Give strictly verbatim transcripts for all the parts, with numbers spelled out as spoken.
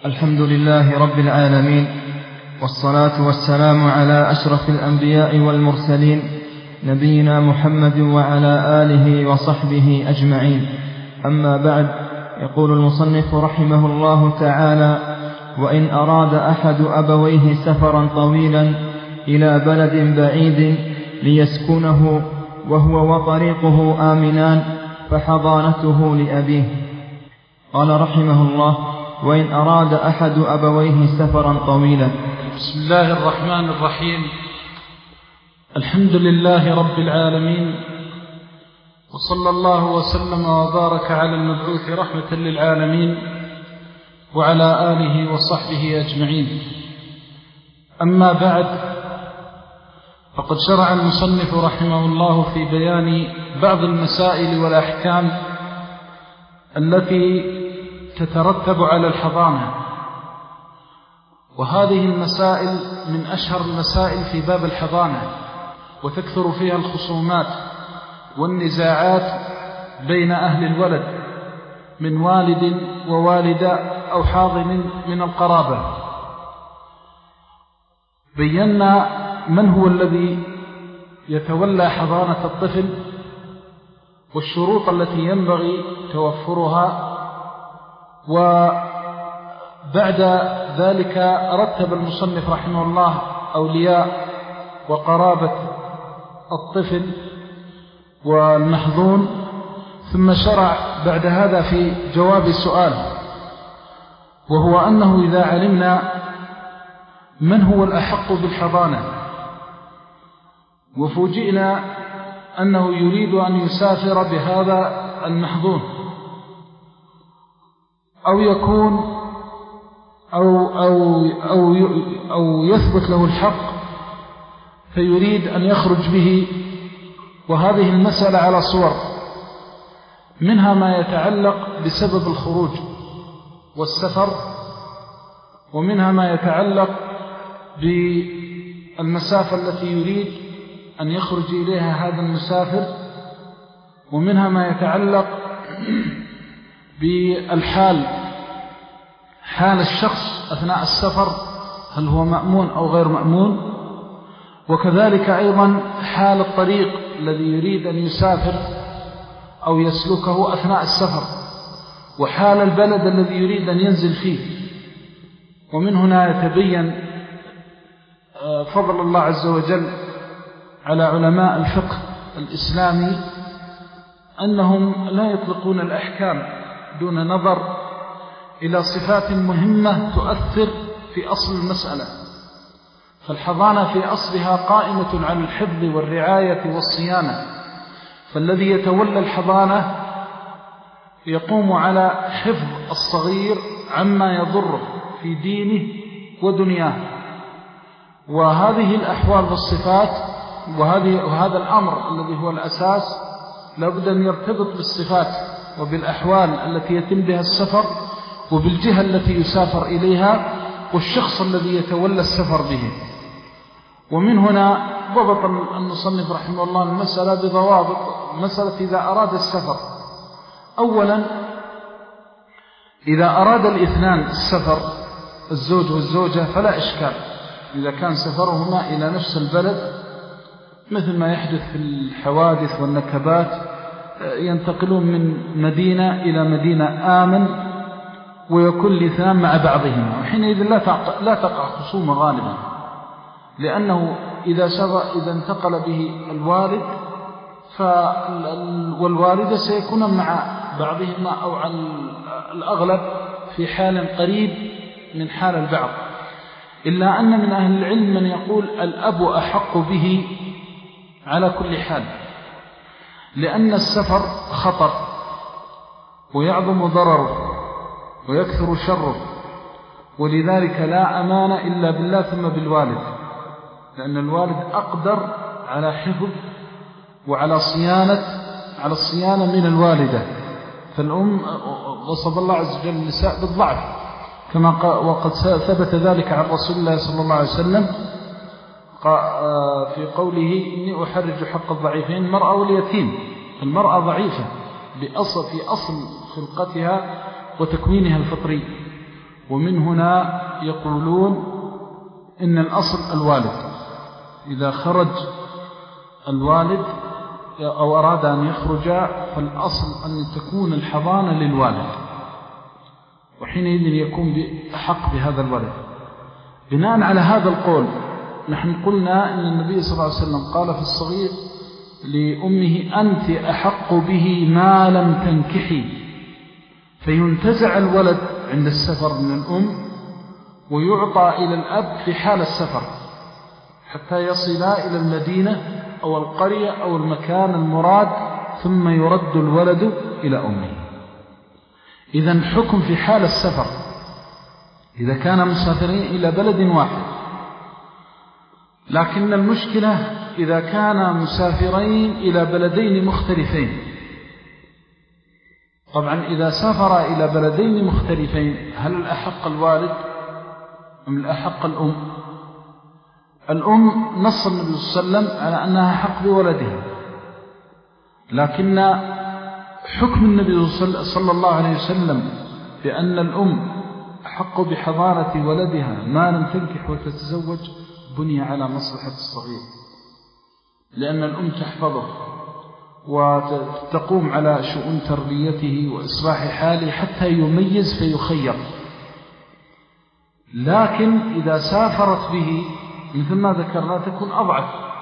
الحمد لله رب العالمين، والصلاة والسلام على أشرف الأنبياء والمرسلين، نبينا محمد وعلى آله وصحبه أجمعين. أما بعد، يقول المصنف رحمه الله تعالى: وإن أراد أحد أبويه سفرا طويلا إلى بلد بعيد ليسكنه وهو وطريقه آمنان فحضانته لأبيه. قال رحمه الله: وإن أراد أحد أبويه سفرا طويلا. بسم الله الرحمن الرحيم. الحمد لله رب العالمين، وصلى الله وسلم وبارك على المبعوث رحمة للعالمين وعلى آله وصحبه أجمعين. أما بعد، فقد شرع المصنف رحمه الله في بيان بعض المسائل والأحكام التي تترتب على الحضانة، وهذه المسائل من أشهر المسائل في باب الحضانة، وتكثر فيها الخصومات والنزاعات بين أهل الولد من والد ووالدة أو حاضن من القرابة. بينا من هو الذي يتولى حضانة الطفل والشروط التي ينبغي توفرها، وبعد ذلك رتب المصنف رحمه الله أولياء وقرابة الطفل والمحظون، ثم شرع بعد هذا في جواب السؤال، وهو أنه إذا علمنا من هو الأحق بالحضانة وفوجئنا أنه يريد أن يسافر بهذا المحظون، أو يكون أو, أو, أو, أو يثبت له الحق فيريد أن يخرج به، وهذه المسألة على صور، منها ما يتعلق بسبب الخروج والسفر، ومنها ما يتعلق بالمسافة التي يريد أن يخرج إليها هذا المسافر، ومنها ما يتعلق بالحال، حال الشخص أثناء السفر، هل هو مأمون أو غير مأمون، وكذلك أيضا حال الطريق الذي يريد أن يسافر أو يسلكه أثناء السفر، وحال البلد الذي يريد أن ينزل فيه. ومن هنا يتبين فضل الله عز وجل على علماء الفقه الإسلامي أنهم لا يطلقون الأحكام دون نظر إلى صفات مهمة تؤثر في أصل المسألة. فالحضانة في أصلها قائمة على الحفظ والرعاية والصيانة، فالذي يتولى الحضانة يقوم على حفظ الصغير عما يضره في دينه ودنياه، وهذه الأحوال والصفات وهذه وهذا الأمر الذي هو الأساس لابد أن يرتبط بالصفات وبالأحوال التي يتم بها السفر، وبالجهة التي يسافر إليها، والشخص الذي يتولى السفر به. ومن هنا ضبط المصنف رحمه الله المسألة بضوابط. مسألة إذا أراد السفر، أولا إذا أراد الاثنان السفر الزوج والزوجة فلا إشكال إذا كان سفرهما إلى نفس البلد، مثل ما يحدث في الحوادث والنكبات، ينتقلون من مدينة إلى مدينة آمن ويكون الاثنان مع بعضهما، وحينئذ لا تقع خصومة غالبا، لأنه إذا إذا انتقل به الوالد والوالدة سيكون مع بعضهما أو على الأغلب في حال قريب من حال البعض، إلا أن من أهل العلم من يقول الأب أحق به على كل حال، لأن السفر خطر ويعظم ضرره ويكثر شره، ولذلك لا أمان إلا بالله ثم بالوالد، لأن الوالد أقدر على حفظ وعلى صيانة على الصيانة من الوالدة. فالأم وصف الله عز وجل النساء بالضعف، كما وقد ثبت ذلك عن رسول الله صلى الله عليه وسلم في قوله: إني أحرج حق الضعيفين المرأة واليتيم. المرأة ضعيفة بأصل في أصل خلقتها وتكوينها الفطري، ومن هنا يقولون إن الأصل الوالد، إذا خرج الوالد أو أراد أن يخرج فالأصل أن تكون الحضانة للوالد، وحينئذ يكون بحق بهذا الولد. بناء على هذا القول نحن قلنا أن النبي صلى الله عليه وسلم قال في الصغير لأمه أنت أحق به ما لم تنكحي، فينتزع الولد عند السفر من الأم ويعطى إلى الأب في حال السفر حتى يصلا إلى المدينة أو القرية أو المكان المراد، ثم يرد الولد إلى أمه. إذن حكم في حال السفر إذا كان مسافرين إلى بلد واحد، لكن المشكلة إذا كان مسافرين إلى بلدين مختلفين. طبعا إذا سافر إلى بلدين مختلفين هل الأحق الوالد أم الأحق الأم؟ الأم نص النبي صلى الله عليه وسلم على أنها حق بولدها، لكن حكم النبي صلى الله عليه وسلم بأن الأم أحق بحضانة ولدها ما لم تنكح وتتزوج بني على مصلحة الصغير، لأن الأم تحفظه وتقوم على شؤون تربيته وإصلاح حاله حتى يميز فيخير. لكن إذا سافرت به مثل ما ذكرنا تكون أضعف،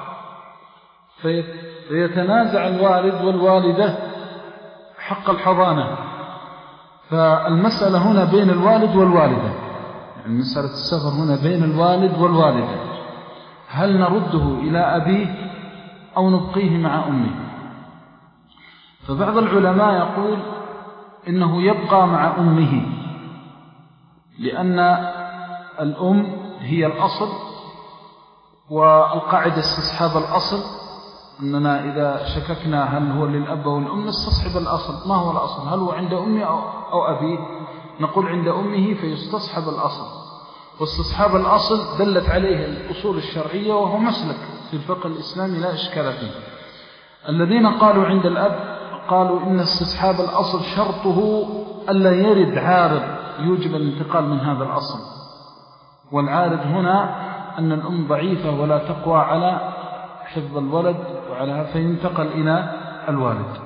فيتنازع الوالد والوالدة حق الحضانة. فالمسألة هنا بين الوالد والوالدة، يعني مسألة السفر هنا بين الوالد والوالدة، هل نرده إلى أبيه أو نبقيه مع أمه؟ فبعض العلماء يقول إنه يبقى مع أمه، لأن الأم هي الأصل، والقاعدة استصحاب الأصل، أننا إذا شككنا هل هو للأب أو الأم نستصحب الأصل. ما هو الأصل؟ هل هو عند أمي أو أبيه؟ نقول عند أمه فيستصحب الأصل، واستصحاب الأصل دلت عليه الأصول الشرعية وهو مسلك في الفقه الإسلامي لا إشكال فيه. الذين قالوا عند الأب قالوا إن استصحاب الأصل شرطه ألا يرد عارض يوجب الانتقال من هذا الأصل، والعارض هنا أن الأم ضعيفة ولا تقوى على حفظ الولد وعلى فينتقل إلى الوالد.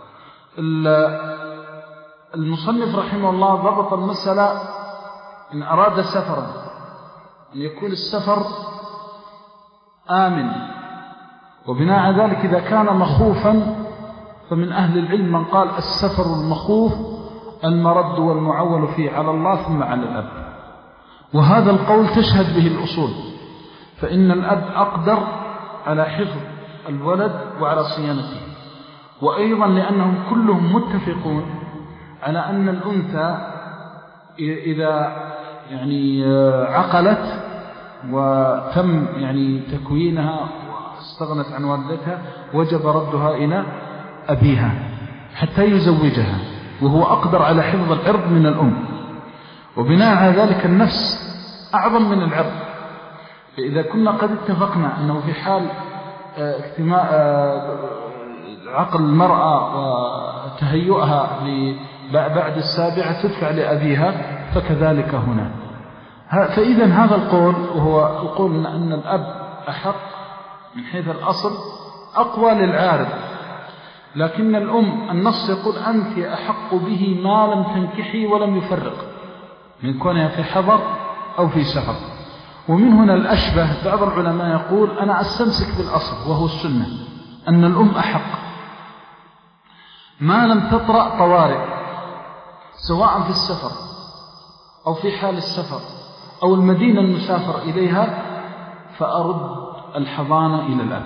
المصنف رحمه الله ضبط المسألة إن أراد سفرا أن يكون السفر آمن، وبناء على ذلك إذا كان مخوفا فمن أهل العلم من قال السفر المخوف المرد والمعول فيه على الله ثم على الأب، وهذا القول تشهد به الأصول، فإن الأب أقدر على حفظ الولد وعلى صيانته، وأيضا لأنهم كلهم متفقون على أن الأنثى إذا يعني عقلت وتم يعني تكوينها واستغنت عن والدتها وجب ردها إلى أبيها حتى يزوجها، وهو أقدر على حفظ العرض من الأم، وبناء على ذلك النفس أعظم من العرض. فإذا كنا قد اتفقنا أنه في حال اجتماع عقل المرأة وتهيئها بعد السابعة تدفع لأبيها فكذلك هنا. فإذا هذا القول وهو القول أن الأب أحق من حيث الأصل أقوى للعارض، لكن الأم النص يقول أنت أحق به ما لم تنكحي ولم يفرق من كونها في حضر أو في سفر. ومن هنا الأشبه بعض العلماء يقول أنا أستمسك بالأصل وهو السنة أن الأم أحق ما لم تطرأ طوارئ سواء في السفر أو في حال السفر أو المدينة المسافر إليها، فأرد الحضانة إلى الأب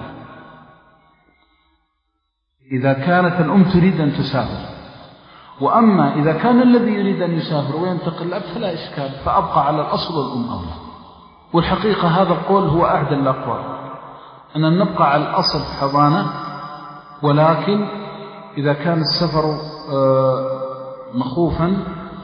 إذا كانت الأم تريد أن تسافر. وأما إذا كان الذي يريد أن يسافر وينتقل الأب فلا إشكال، فأبقى على الأصل والأم أولى. والحقيقة هذا القول هو أعدى الأقوال، أن نبقى على الأصل حضانة، ولكن إذا كان السفر مخوفا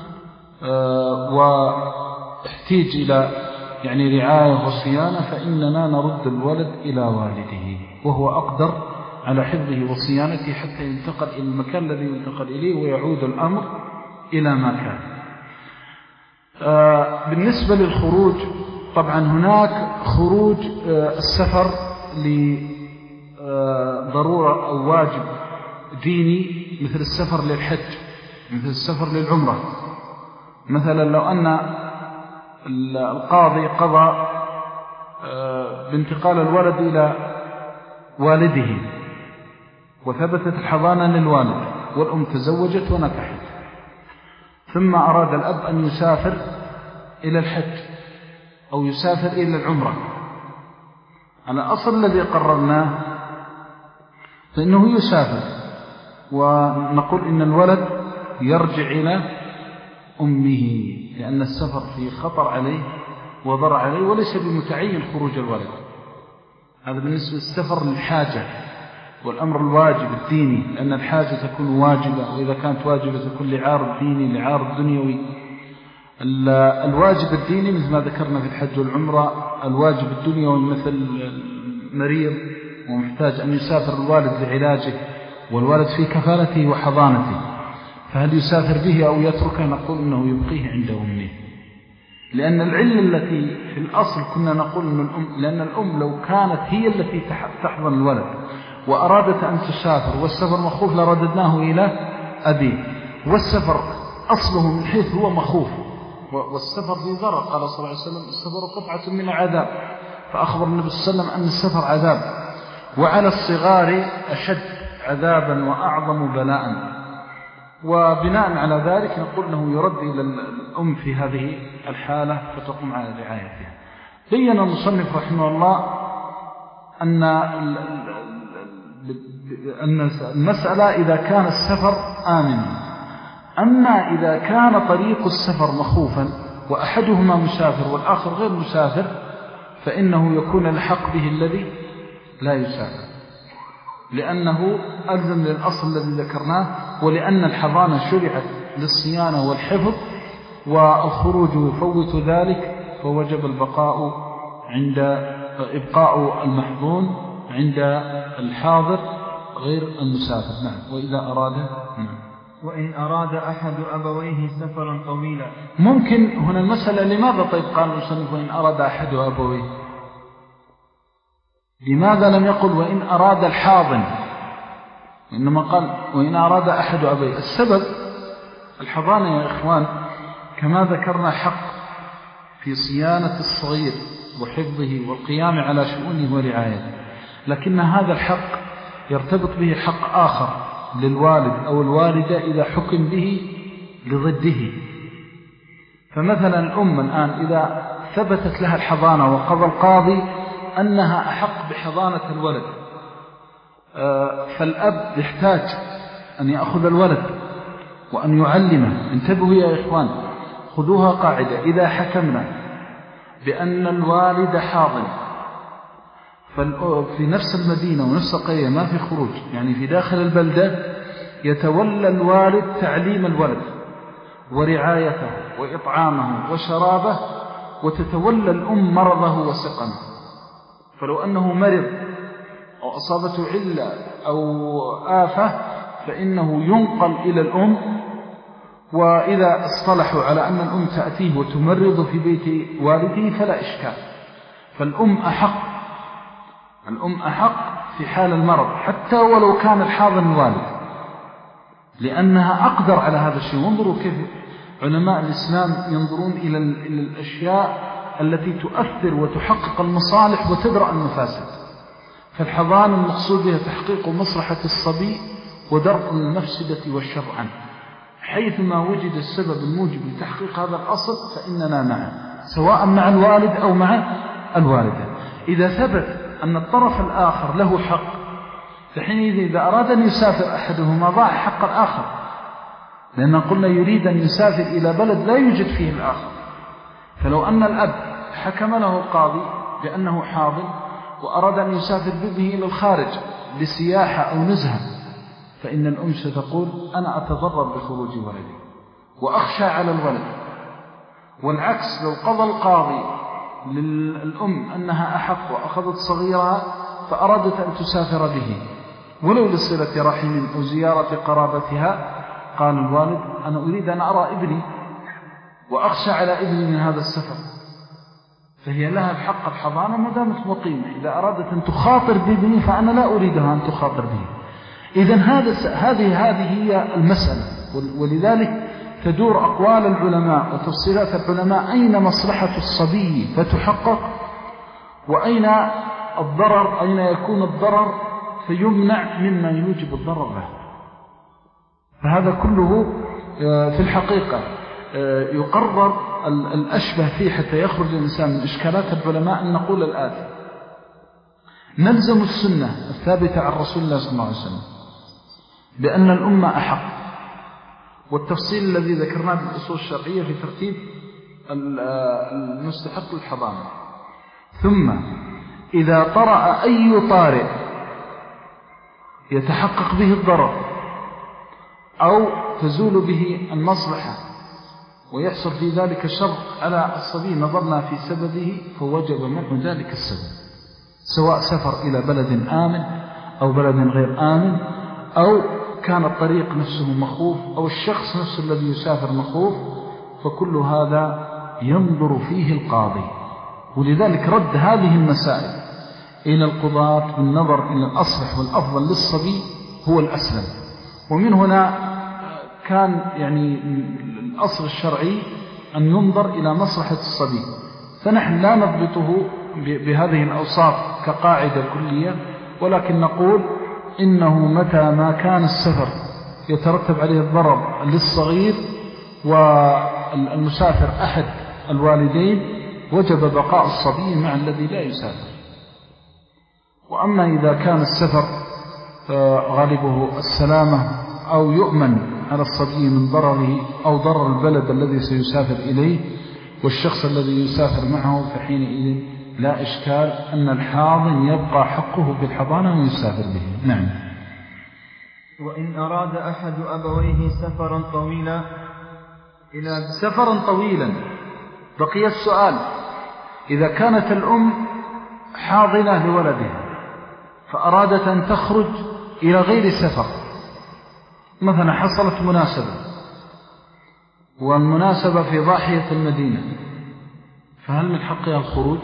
واحتاج إلى يعني رعاية وصيانة فإننا نرد الولد إلى والده وهو أقدر على حفظه وصيانته حتى ينتقل إلى المكان الذي ينتقل إليه ويعود الأمر إلى ما كان. بالنسبة للخروج، طبعا هناك خروج السفر لضرورة أو واجب ديني مثل السفر للحج، مثل السفر للعمرة. مثلا لو أن القاضي قضى بانتقال الولد إلى والده وثبتت الحضانة للوالد والأم تزوجت ونكحت، ثم أراد الأب أن يسافر إلى الحج أو يسافر إلى العمرة، على أصل الذي قررناه فإنه يسافر، ونقول إن الولد يرجع إلى أمه، لأن السفر فيه خطر عليه وضر عليه وليس بمتعين خروج الولد. هذا بالنسبة للسفر للحاجة والأمر الواجب الديني، لأن الحاجة تكون واجبة، وإذا كانت واجبة تكون لعارض ديني لعارض دنيوي. الواجب الديني مثل ما ذكرنا في الحج والعمرة، الواجب الدنيوي مثل مريض ومحتاج أن يسافر الوالد لعلاجه والوالد في كفالته وحضانته، فهل يسافر به أو يتركه؟ نقول إنه يبقيه عند أمه، لأن العلة التي في الأصل كنا نقول إن الأم، لأن الأم لو كانت هي التي تحضن الولد وأرادت أن تسافر والسفر مخوف لرددناه إلى أبيه، والسفر أصله من حيث هو مخوف، والسفر في ضرر. قال صلى الله عليه وسلم السفر قطعة من العذاب، فأخبر النبي صلى الله عليه وسلم أن السفر عذاب، وعلى الصغار أشد عذابا وأعظم بلاء. وبناء على ذلك نقول أنه يرد إلى الأم في هذه الحالة فتقوم على رعايتها. بين المصنف رحمه الله أن المسألة إذا كان السفر آمنا، أما إذا كان طريق السفر مخوفا وأحدهما مسافر والآخر غير مسافر فإنه يكون الحق به الذي لا يسافر، لأنه ألزم للأصل الذي ذكرناه، ولأن الحضانة شرعت للصيانة والحفظ، والخروج يفوت ذلك، فوجب البقاء عند إبقاء المحظون عند الحاضر غير المسافر. نعم. وإذا أراد نعم. وإن أراد أحد أبويه سفرا طويلا. ممكن هنا المسألة لماذا طيب قال المصنف وإن أراد أحد أبويه؟ لماذا لم يقل وإن أراد الحاضن، إنما قال وإن أراد أحد أبويه؟ السبب الحضانة يا إخوان كما ذكرنا حق في صيانة الصغير وحفظه والقيام على شؤونه ورعايته، لكن هذا الحق يرتبط به حق آخر للوالد أو الوالدة إذا حكم به لضده. فمثلا الأم الآن إذا ثبتت لها الحضانة وقضى القاضي أنها أحق بحضانة الولد، فالأب يحتاج أن يأخذ الولد وأن يعلمه. انتبهوا يا إخوان، خذوها قاعدة: إذا حكمنا بأن الوالد حاضن في نفس المدينة ونفس القرية ما في خروج، يعني في داخل البلدة، يتولى الوالد تعليم الولد ورعايته وإطعامه وشرابه، وتتولى الأم مرضه وسقمه. فلو أنه مرض أو أصابته علة أو آفة فإنه ينقل إلى الأم، وإذا اصطلحوا على أن الأم تأتيه وتمرض في بيت والده فلا إشكال. فالأم أحق، الأم أحق في حال المرض حتى ولو كان الحاضن الوالد، لأنها أقدر على هذا الشيء. وانظروا كيف علماء الإسلام ينظرون إلى الأشياء التي تؤثر وتحقق المصالح وتدرأ المفاسد. فالحضانة المقصود بها تحقيق مصلحة الصبي ودرء المفسدة والشر عنه، حيثما وجد السبب الموجب لتحقيق هذا الأصل فإننا معه، سواء مع الوالد أو مع الوالدة. إذا ثبت أن الطرف الآخر له حق، فحينئذ إذا أراد أن يسافر أحدهما ضاع حق الآخر، لأن قلنا يريد أن يسافر إلى بلد لا يوجد فيه الآخر. فلو أن الأب حكم له القاضي بأنه حاضن وأراد أن يسافر بابنه إلى الخارج لسياحة أو نزهة، فإن الأم ستقول أنا أتضرر بخروج ولدي وأخشى على الولد. والعكس، لو قضى القاضي للأم أنها أحق وأخذت صغيرها فأرادت أن تسافر به ولو لصلة رحم أو زيارة قرابتها، قال الوالد أنا أريد أن أرى ابني وأخشى على ابني من هذا السفر، فهي لها الحق الحضانة ما دامت مقيمة. إذا أرادت أن تخاطر بابني فأنا لا أريدها أن تخاطر به. إذن هذه هذه هي المسألة. ولذلك تدور أقوال العلماء وتفصيلات العلماء أين مصلحة الصبي فتحقق، وأين الضرر، أين يكون الضرر فيمنع مما يوجب الضرر له. فهذا كله في الحقيقة يقرر الأشبه فيه حتى يخرج الإنسان من إشكالات العلماء أن نقول الآتي: نلزم السنة الثابتة عن رسول الله صلى الله عليه وسلم بأن الأمة أحق، والتفصيل الذي ذكرناه بالأصول الشرعية في ترتيب المستحق للحضانة. ثم إذا طرأ أي طارئ يتحقق به الضرر أو تزول به المصلحة ويحصل في ذلك الشر على الصبي نظرنا في سببه فوجب منع ذلك السبب، سواء سفر إلى بلد آمن أو بلد غير آمن، أو كان الطريق نفسه مخوف، أو الشخص نفسه الذي يسافر مخوف، فكل هذا ينظر فيه القاضي. ولذلك رد هذه المسائل إلى القضاة بالنظر إلى الأصلح والأفضل للصبي هو الأسلم. ومن هنا كان يعني الأصل الشرعي أن ينظر إلى مصلحة الصبي، فنحن لا نضبطه بهذه الأوصاف كقاعدة كلية، ولكن نقول إنه متى ما كان السفر يترتب عليه الضرر للصغير والمسافر أحد الوالدين وجب بقاء الصبي مع الذي لا يسافر. وأما إذا كان السفر غالبه السلامة أو يؤمن على الصبي من ضرره أو ضرر البلد الذي سيسافر إليه والشخص الذي يسافر معه، فحينئذ لا إشكال أن الحاضن يبقى حقه بالحضانة ويسافر به. نعم. وإن أراد أحد أبويه سفرا طويلا إلى سفرا طويلا بقي السؤال: إذا كانت الأم حاضنة لولدها فأرادت أن تخرج إلى غير سفر، مثلا حصلت مناسبة والمناسبة في ضاحية المدينة، فهل من حقها الخروج؟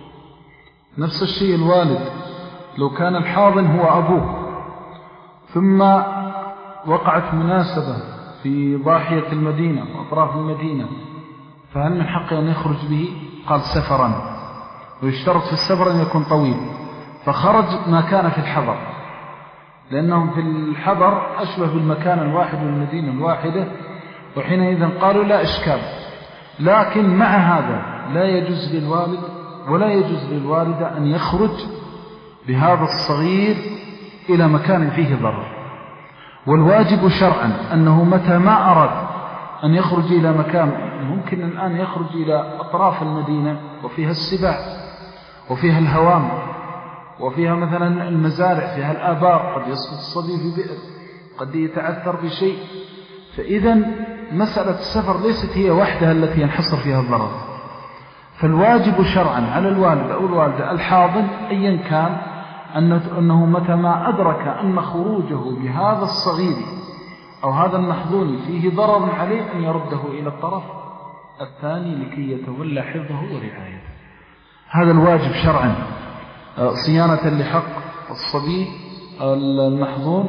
نفس الشيء الوالد، لو كان الحاضن هو أبوه ثم وقعت مناسبة في ضاحية المدينة وأطراف المدينة، فهل من حقه أن يخرج به؟ قال سفرا، ويشترط في السفر أن يكون طويل، فخرج ما كان في الحضر، لأنهم في الحضر أشبه بالمكان الواحد والمدينة الواحدة، وحينئذ قالوا لا إشكال. لكن مع هذا لا يجوز للوالد ولا يجوز للوالدة أن يخرج بهذا الصغير إلى مكان فيه ضرر. والواجب شرعا أنه متى ما أراد أن يخرج إلى مكان، ممكن الآن يخرج إلى أطراف المدينة وفيها السباع وفيها الهوام وفيها مثلا المزارع، فيها الآبار، قد يسقط الصبي في بئر، قد يتعثر بشيء. فإذا مسألة السفر ليست هي وحدها التي ينحصر فيها الضرر. فالواجب شرعا على الوالد أو الوالدة الحاضن أيا كان أنه متى ما أدرك أن خروجه بهذا الصغير أو هذا المحظون فيه ضرر عليه أن يرده إلى الطرف الثاني لكي يتولى حفظه ورعايته. هذا الواجب شرعا صيانة لحق الصبي المحظون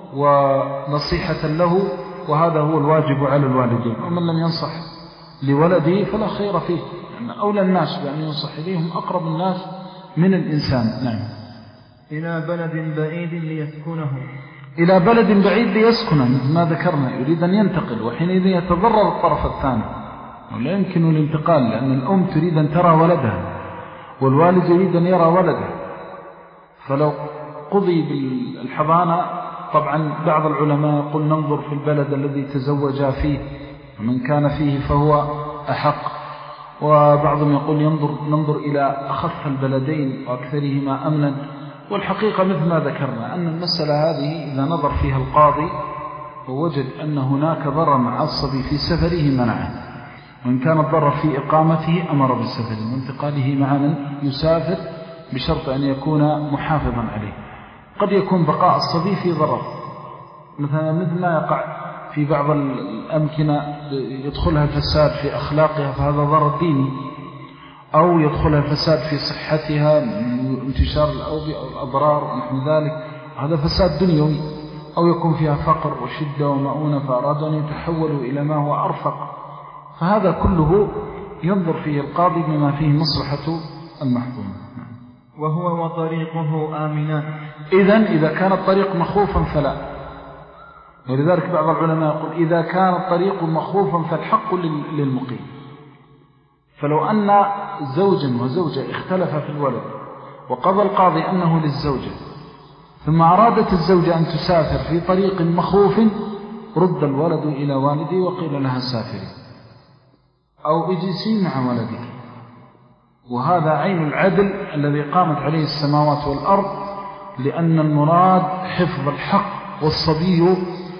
ونصيحة له، وهذا هو الواجب على الوالدين. ومن لم ينصح لولده فلا خير فيه، لأن أولى الناس بأن ينصح إليهم أقرب الناس من الإنسان. نعم. إلى بلد بعيد ليسكنه إلى بلد بعيد ليسكنه مثل ما ذكرنا، يريد أن ينتقل، وحينئذ يتضرر الطرف الثاني ولا يمكن الانتقال، لأن الأم تريد أن ترى ولدها والوالد يريد أن يرى ولده. فلو قضي بالحضانة، طبعا بعض العلماء يقول ننظر في البلد الذي تزوجا فيه ومن كان فيه فهو أحق، وبعضهم يقول ينظر ننظر إلى أخف البلدين وأكثرهما أمنا. والحقيقة مثل ما ذكرنا أن المسألة هذه إذا نظر فيها القاضي ووجد أن هناك ضرر مع الصبي في سفره منعه، وإن كان الضرر في إقامته أمر بالسفر وانتقاله مع من يسافر بشرط أن يكون محافظا عليه. قد يكون بقاء الصبي في ضرر، مثلا مثل ما يقع في بعض الأمكنة يدخلها الفساد في أخلاقها فهذا ضرر ديني، أو يدخلها الفساد في صحتها من انتشار الأوبئة أو الأضرار ونحو ذلك، هذا فساد دنيوي، أو يكون فيها فقر وشدة ومؤونة فأرادوا أن يتحولوا إلى ما هو أرفق، فهذا كله ينظر فيه القاضي بما فيه مصلحة المحكوم. وهو وطريقه آمنا. إذن إذا كان الطريق مخوفا فلا، ولذلك بعض العلماء يقول إذا كان الطريق مخوفا فالحق للمقيم. فلو أن زوجا وزوجة اختلفا في الولد وقضى القاضي أنه للزوجة، ثم أرادت الزوجة أن تسافر في طريق مخوف، رد الولد إلى والده وقيل لها سافري أو اجلسي مع ولدك. وهذا عين العدل الذي قامت عليه السماوات والأرض، لأن المراد حفظ الحق، والصبي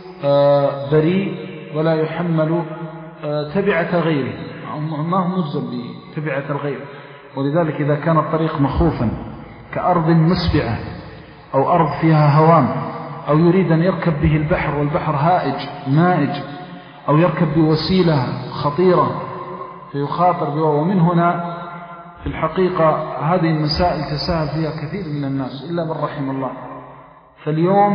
بريء ولا يحمل تبعة غيره، ما هو مجزم بتبعة الغير. ولذلك إذا كان الطريق مخوفا كأرض مسبعة أو أرض فيها هوام، أو يريد أن يركب به البحر والبحر هائج مائج، أو يركب بوسيلة خطيرة فيخاطر بها، ومن هنا في الحقيقة هذه المسائل تساهل فيها كثير من الناس إلا من رحم الله. فاليوم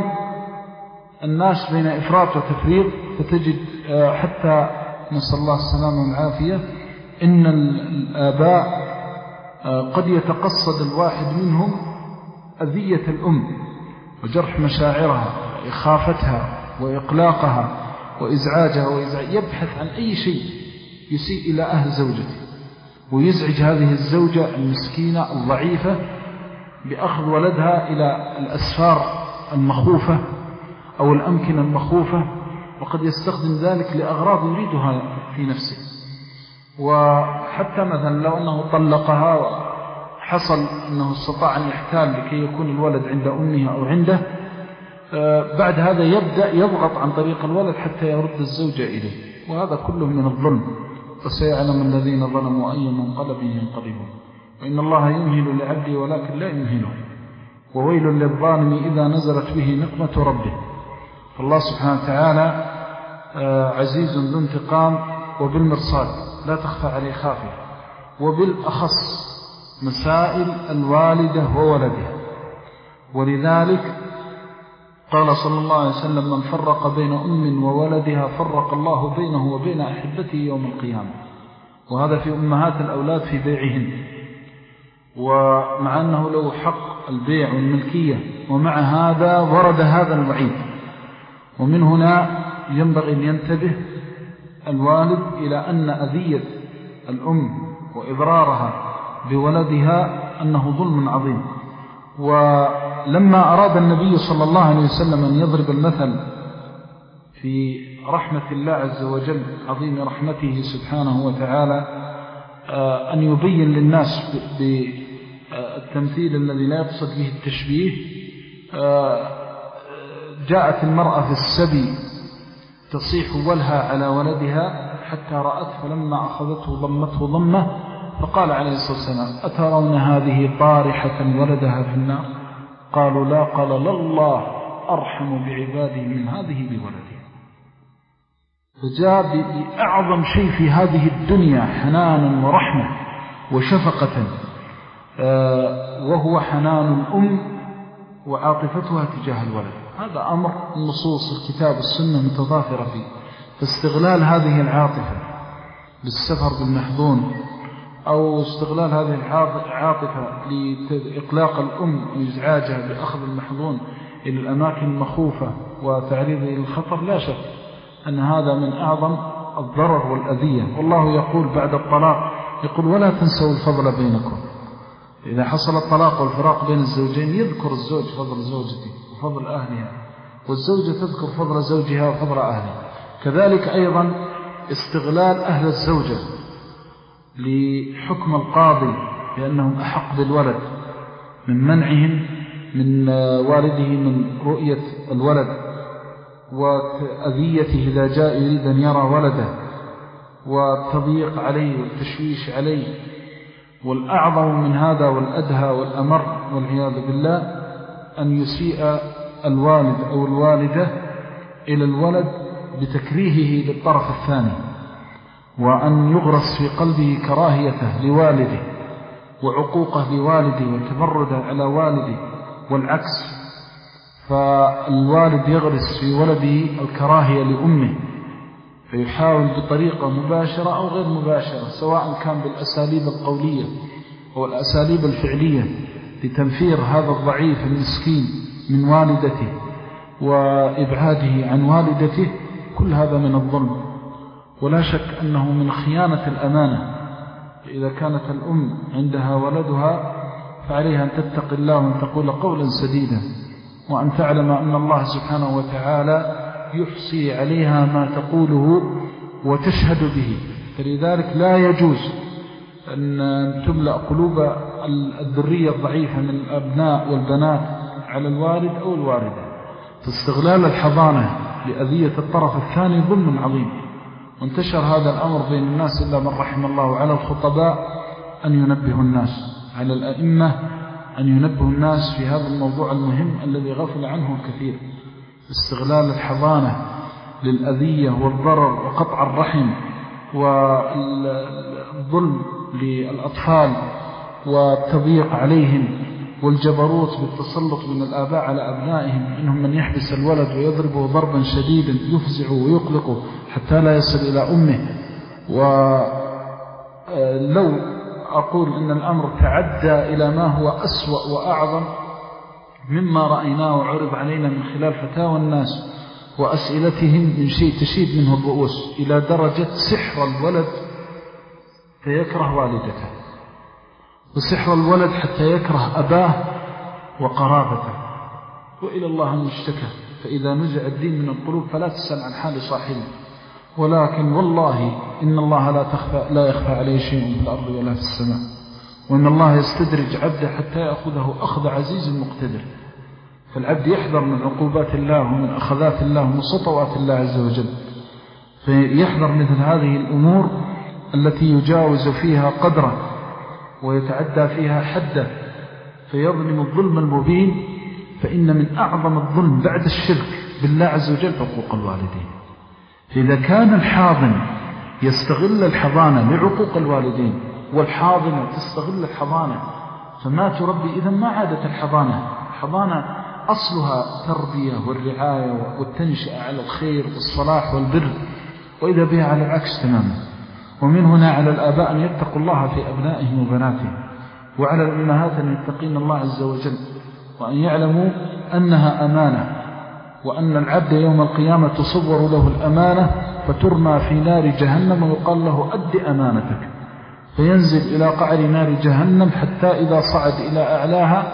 الناس بين إفراط وتفريط، فتجد حتى نسأل الله السلامة والعافية إن الآباء قد يتقصد الواحد منهم أذية الأم وجرح مشاعرها وإخافتها وإقلاقها وإزعاجها وإزعاج، يبحث عن أي شيء يسيء إلى أهل زوجته ويزعج هذه الزوجة المسكينة الضعيفة بأخذ ولدها إلى الأسفار المخوفة أو الأمكنة المخوفة، وقد يستخدم ذلك لأغراض يريدها في نفسه. وحتى مثلا لو أنه طلقها وحصل أنه استطاع أن يحتال لكي يكون الولد عند أمها أو عنده، بعد هذا يبدأ يضغط عن طريق الولد حتى يرد الزوجة إليه، وهذا كله من الظلم. وسيعلم الذين ظلموا أي منقلب ينقلبون، وإن الله يمهل لعبده ولكن لا يمهله، وويل للظالم إذا نزلت به نقمة ربه. فالله سبحانه وتعالى عزيز ذو انتقام، وبالمرصاد لا تخفى عليه خافية، وبالأخص مسائل الوالدة وولدها. ولذلك قال صلى الله عليه وسلم: من فرق بين أم وولدها فرق الله بينه وبين أحبته يوم القيامة. وهذا في أمهات الأولاد في بيعهن، ومع أنه له حق البيع والملكية، ومع هذا ورد هذا الوعيد. ومن هنا ينبغي أن ينتبه الوالد إلى أن أذية الأم وإضرارها بولدها أنه ظلم عظيم. ولما أراد النبي صلى الله عليه وسلم أن يضرب المثل في رحمة الله عز وجل، عظيم رحمته سبحانه وتعالى، أن يبين للناس بالتمثيل الذي لا يقصد به التشبيه، جاءت المرأة في السبي تصيح ولها على ولدها حتى رأت، فلما أخذته ضمته ضمة، فقال عليه الصلاة والسلام: أترون هذه طارحة ولدها في النار؟ قالوا لا. قال: لله أرحم بعباده من هذه بولدها. فجاء بأعظم شيء في هذه الدنيا حنانا ورحمة وشفقة، وهو حنان الأم وعاطفتها تجاه الولد. هذا أمر النصوص الكتاب والسنة متضافرة فيه. فاستغلال هذه العاطفة بالسفر بالمحظون، أو استغلال هذه العاطفة لإقلاق الأم وإزعاجها بأخذ المحظون إلى الأماكن المخوفة وتعريضه إلى الخطر، لا شك أن هذا من أعظم الضرر والأذية. والله يقول بعد الطلاق، يقول: ولا تنسوا الفضل بينكم. إذا حصل الطلاق والفراق بين الزوجين يذكر الزوج فضل زوجته وفضل أهلها، والزوجة تذكر فضل زوجها وفضل أهلها. كذلك أيضا استغلال أهل الزوجة لحكم القاضي بأنهم أحق بالولد من منعهم من والده من رؤية الولد، وأذيته إذا جاء يريد أن يرى ولده، والتضييق عليه والتشويش عليه. والأعظم من هذا والأدهى والأمر والعياذ بالله أن يسيء الوالد أو الوالدة إلى الولد بتكريهه للطرف الثاني، وأن يغرس في قلبه كراهيته لوالده وعقوقه لوالده وتمرده على والده والعكس. فالوالد يغرس في ولده الكراهية لأمه، فيحاول بطريقة مباشرة أو غير مباشرة، سواء كان بالأساليب القولية أو الأساليب الفعلية، لتنفير هذا الضعيف المسكين من والدته وإبعاده عن والدته. كل هذا من الظلم، ولا شك أنه من خيانة الأمانة. إذا كانت الأم عندها ولدها فعليها أن تتقي الله وأن تقول قولا سديدا، وأن تعلم أن الله سبحانه وتعالى يحصي عليها ما تقوله وتشهد به. فلذلك لا يجوز أن تملأ قلوب الذرية الضعيفة من الأبناء والبنات على الوالد أو الوالدة. فاستغلال الحضانة لأذية الطرف الثاني ظلم عظيم، وانتشر هذا الأمر بين الناس إلا من رحم الله. على الخطباء أن ينبهوا الناس، على الأئمة أن ينبهوا الناس في هذا الموضوع المهم الذي غفل عنه الكثير. استغلال الحضانة للأذية والضرر وقطع الرحم والظلم للأطفال والتضييق عليهم والجبروت بالتسلط من الآباء على أبنائهم، إنهم من يحبس الولد ويضربه ضربا شديدا يفزعه ويقلقه حتى لا يصل إلى أمه. ولو أقول إن الأمر تعدى إلى ما هو أسوأ وأعظم مما رأيناه وعرض علينا من خلال فتاوى الناس وأسئلتهم من شيء تشيد منه الرؤوس، إلى درجة سحر الولد فيكره والدته، وسحر الولد حتى يكره أباه وقرابته، وإلى الله المشتكى. فإذا نزع الدين من القلوب فلا تسأل عن حال صاحبه. ولكن والله إن الله لا, تخفى لا يخفى عليه شيء في الأرض ولا في السماء، وإن الله يستدرج عبده حتى يأخذه أخذ عزيز مقتدر. فالعبد يحذر من عقوبات الله ومن أخذات الله ومن سطوات الله عز وجل، فيحذر مثل هذه الأمور التي يجاوز فيها قدره ويتعدى فيها حده فيظلم الظلم المبين. فإن من أعظم الظلم بعد الشرك بالله عز وجل حقوق الوالدين. فإذا كان الحاضن يستغل الحضانة لعقوق الوالدين والحاضنة تستغل الحضانة، فما تربي إذا ما عادت الحضانة. الحضانة أصلها تربية والرعاية والتنشئة على الخير والصلاح والبر، وإذا بها على العكس تماما. ومن هنا على الآباء أن يتقوا الله في أبنائهم وبناتهم، وعلى الأمهات أن يتقين الله عز وجل، وأن يعلموا أنها أمانة، وأن العبد يوم القيامة تصور له الأمانة فترمى في نار جهنم ويقال له أد أمانتك، فينزل إلى قعر نار جهنم حتى إذا صعد إلى أعلاها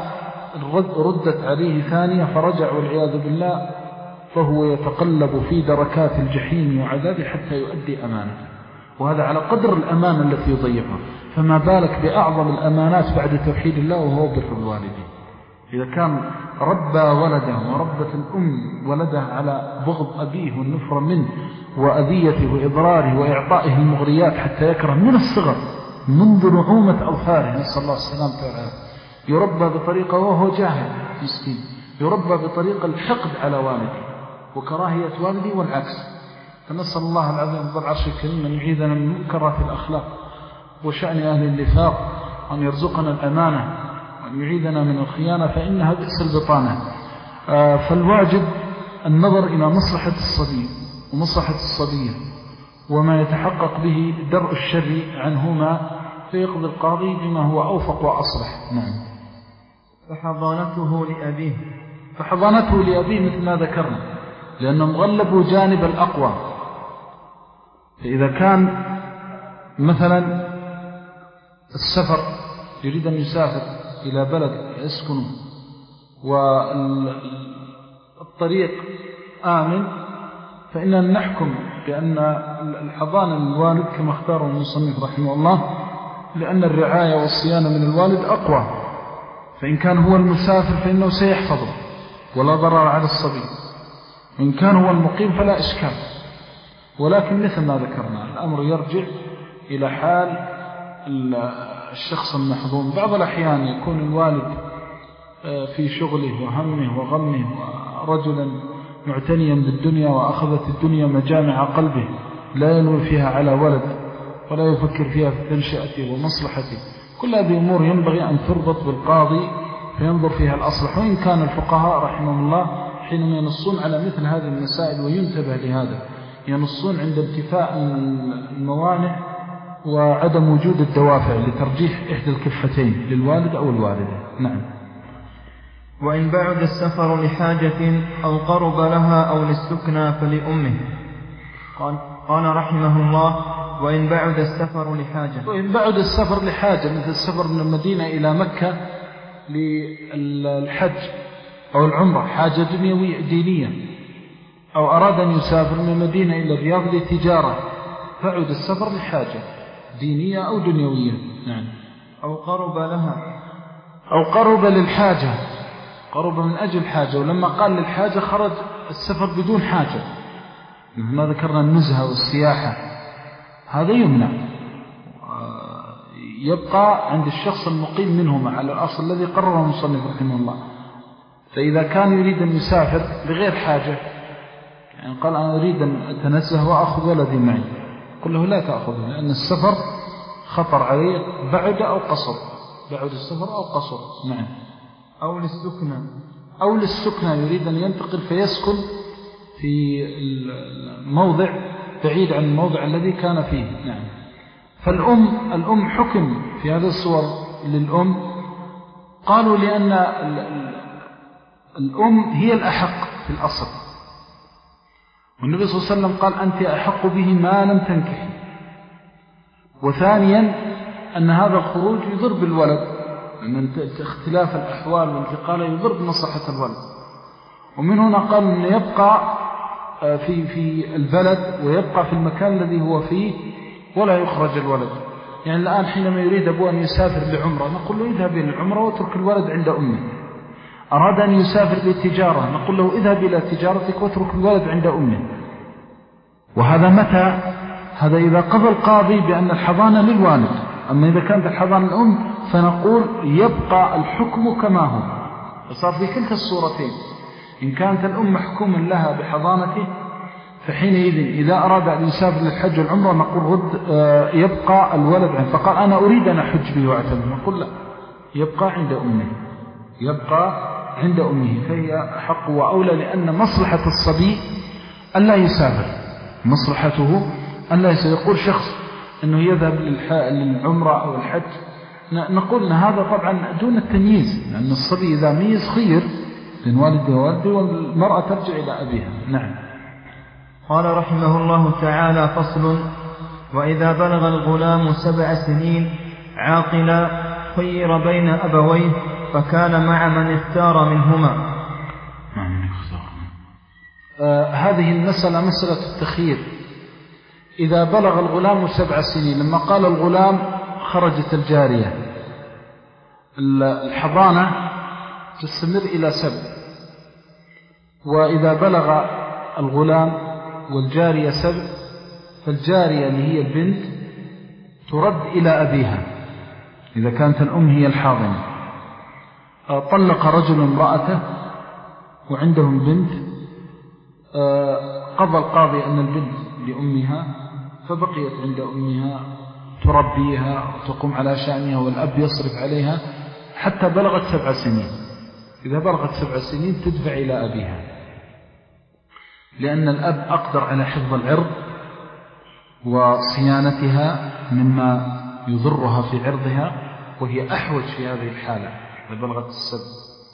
ردت عليه ثانية فرجع والعياذ بالله، فهو يتقلب في دركات الجحيم وعذابه حتى يؤدي أمانته. وهذا على قدر الأمانة التي يضيعها، فما بالك بأعظم الأمانات بعد توحيد الله وهو بر الوالدين. إذا كان ربى ولده وربت الأم ولدها على بغض أبيه والنفر منه وأذيته وإضراره وإعطائه المغريات حتى يكره من الصغر منذ نعومة أظفاره، نسأل الله السلامة والعافية، يربى بطريقة وهو جاهل مسكين، يربى بطريقة الحقد على والده وكراهية والده والعكس. فنسأل الله العظيم رب العرش الكريم أن يعيذنا من منكرات الأخلاق وشأن أهل النفاق، وأن يرزقنا الأمانة، وأن يعيذنا من الخيانة، فإنها بئس البطانة. آه فالواجب النظر إلى مصلحة الصبي ومصلحة الصبية وما يتحقق به درء الشر عنهما، فيقضي القاضي بما هو أوفق وأصلح. نعم. فحضانته لأبيه فحضانته لأبيه مثل ما ذكرنا، لأنهم غلبوا جانب الأقوى. فإذا كان مثلا السفر يريد أن يسافر إلى بلد يسكنه والطريق آمن، فإننا نحكم بأن الحضانة للوالد كما اختاره المصنف رحمه الله، لأن الرعاية والصيانة من الوالد أقوى. فإن كان هو المسافر فإنه سيحفظه ولا ضرر على الصبي، وإن كان هو المقيم فلا إشكال. ولكن مثل ما ذكرنا الأمر يرجع إلى حال الشخص المحظوم. بعض الأحيان يكون الوالد في شغله وهمه وغمه ورجلا معتنيا بالدنيا وأخذت الدنيا مجامع قلبه لا ينوي فيها على ولد ولا يفكر فيها في تنشئته ومصلحته، كل هذه أمور ينبغي أن تربط بالقاضي فينظر فيها الأصلح. وإن كان الفقهاء رحمه الله حينما ينصون على مثل هذه المسائل وينتبه لهذا ينصون عند انتفاء الموانع وعدم وجود الدوافع لترجيح إحدى الكفتين للوالد أو الوالدة. نعم. وإن بعد السفر لحاجة أو قرب لها أو للسكنى فلأمه. قال, قال رحمه الله: وإن بعد السفر لحاجة وإن بعد السفر لحاجة مثل السفر من المدينة إلى مكة للحج أو العمرة، حاجة دنيوية دينية، أو أراد أن يسافر من المدينة إلى الرياض لتجارة، فعد السفر لحاجة دينية أو دنيوية. نعم. أو قرب لها أو قرب للحاجة، قرب من أجل حاجة، ولما قال للحاجة خرج السفر بدون حاجة، ما ذكرنا النزهة والسياحة، هذا يمنع، يبقى عند الشخص المقيم منهما على الأصل الذي قرره المصنف رحمه الله. فإذا كان يريد أن يسافر بغير حاجة، يعني قال أنا أريد أن أتنزه وأخذ ولدي معي، قل له لا تأخذه، لأن السفر خطر عليه بعد أو قصر، بعد السفر أو قصر. نعم. أو للسكنى أو للسكنى، يريد أن ينتقل فيسكن في الموضع بعيد عن الموضع الذي كان فيه. نعم. فالأم الأم حكم في هذا الصور للأم، قالوا لأن الأم هي الأحق في الأصل، والنبي صلى الله عليه وسلم قال أنت أحق به ما لم تنكحي. وثانيا أن هذا الخروج يضر بالولد، لأن اختلاف الأحوال والانتقال يضر بمصلحة الولد. ومن هنا قال أن يبقى في في البلد ويبقى في المكان الذي هو فيه ولا يخرج الولد. يعني الآن حينما يريد أبوه أن يسافر لعمرة نقول له اذهب إلى العمرة واترك الولد عند أمه. أراد أن يسافر للتجارة نقول له اذهب إلى تجارتك واترك الولد عند أمه. وهذا متى؟ هذا إذا قضى القاضي بأن الحضانة للوالد. أما إذا كانت الحضانة الأم فنقول يبقى الحكم كما هو. فصار في كلتا الصورتين، إن كانت الأم محكوما لها بحضانته فحينئذ إذا أراد أن يسافر للحج والعمرة نقول رد يبقى الولد عنه. فقال أنا أريد أن أحج به واعتمر، نقول لا، يبقى عند أمه، يبقى عند أمه، فهي حق وأولى، لأن مصلحة الصبي ألا يسافر، مصلحته ألا يسافر. يقول شخص أنه يذهب للعمرة أو الحج، نقول أن هذا طبعا دون التمييز، لأن الصبي إذا ميز خير بين والده ووالده، والمرأة ترجع إلى أبيها. نعم. قال رحمه الله تعالى: فصل: وإذا بلغ الغلام سبع سنين عاقلا خير بين أبويه فكان مع من اختار منهما. آه هذه المسألة مسألة التخيير. إذا بلغ الغلام سبع سنين، لما قال الغلام خرجت الجارية، الحضانة تستمر إلى سبع، وإذا بلغ الغلام والجارية سبع فالجارية اللي هي البنت ترد إلى أبيها إذا كانت الأم هي الحاضنة. طلق رجل امرأته وعندهم بنت، قضى القاضي أن البنت لأمها فبقيت عند أمها تربيها وتقوم على شأنها والأب يصرف عليها حتى بلغت سبع سنين. إذا بلغت سبع سنين تدفع إلى أبيها، لأن الأب أقدر على حفظ العرض وصيانتها مما يضرها في عرضها، وهي أحوج في هذه الحالة إذا بلغت السبع.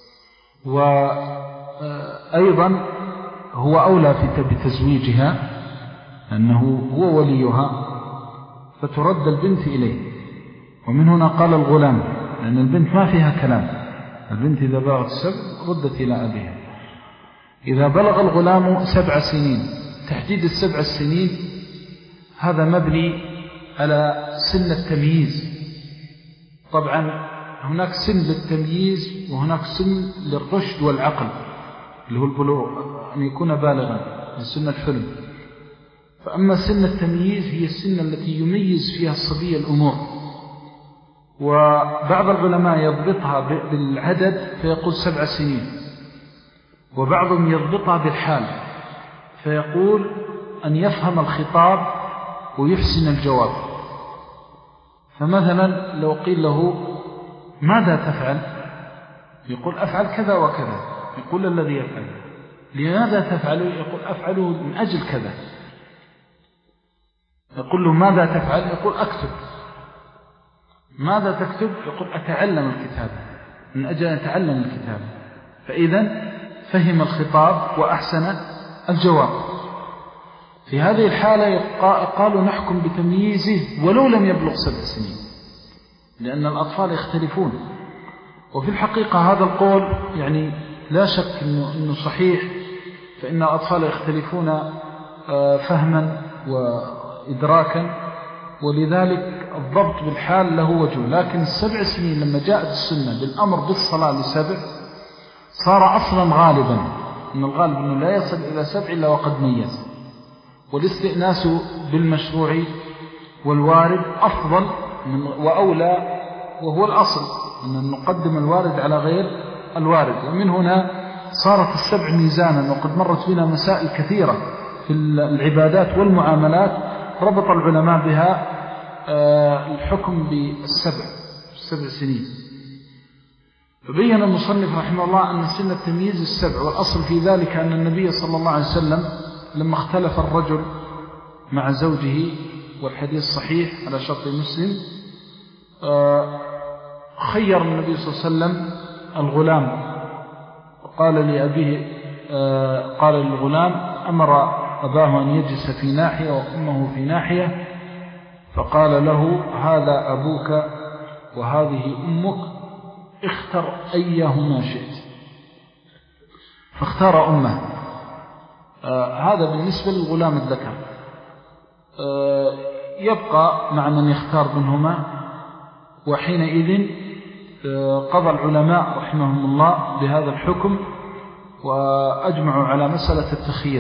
وأيضا هو أولى في بتزويجها أنه هو وليها، فترد البنت إليه. ومن هنا قال الغلام، لأن البنت ما فيها كلام، البنت إذا بلغت السبع ردت إلى أبيها. إذا بلغ الغلام سبع سنين، تحديد السبع السنين هذا مبني على سن التمييز. طبعا هناك سن للتمييز وهناك سن للرشد والعقل اللي هو البلوغ، أن يكون بالغا، سن الحلم. فأما سن التمييز هي السن التي يميز فيها الصبي الأمور، وبعض العلماء يضبطها بالعدد فيقول سبع سنين، وبعضهم يضبطها بالحال فيقول أن يفهم الخطاب ويحسن الجواب. فمثلا لو قيل له ماذا تفعل؟ يقول أفعل كذا وكذا. يقول الذي يفعل لماذا تفعل؟ يقول أفعله من أجل كذا. يقول له ماذا تفعل؟ يقول أكتب. ماذا تكتب؟ يقول أتعلم الكتاب، من أجل أن أتعلم الكتاب. فإذا فهم الخطاب وأحسن الجواب. في هذه الحالة قالوا نحكم بتمييزه ولو لم يبلغ سبع سنين، لأن الأطفال يختلفون. وفي الحقيقة هذا القول يعني لا شك إنه, إنه صحيح، فإن الأطفال يختلفون فهما وإدراكا، ولذلك الضبط بالحال له وجه. لكن السبع سنين لما جاءت السنة بالأمر بالصلاة لسبع صار أصلا غالبا، إن الغالب أنه لا يصل إلى سبع إلا وقد ميز. والاستئناس بالمشروع والوارد أفضل من وأولى، وهو الأصل أن نقدم الوارد على غير الوارد. ومن هنا صارت السبع ميزانا. وقد مرت بنا مسائل كثيرة في العبادات والمعاملات ربط العلماء بها الحكم بالسبع السبع سنين. فبين المصنف رحمه الله أن سن التمييز السبع، والأصل في ذلك أن النبي صلى الله عليه وسلم لما اختلف الرجل مع زوجه، والحديث صحيح على شرط مسلم، خير النبي صلى الله عليه وسلم الغلام وقال لأبيه، قال للغلام أمر أباه أن يجلس في ناحية وأمه في ناحية، فقال له هذا أبوك وهذه أمك، اختر أيهما شئت، فاختار أمه. آه هذا بالنسبة للغلام الذكر. آه يبقى مع من يختار منهما. وحينئذ آه قضى العلماء رحمهم الله بهذا الحكم، وأجمعوا على مسألة التخيير.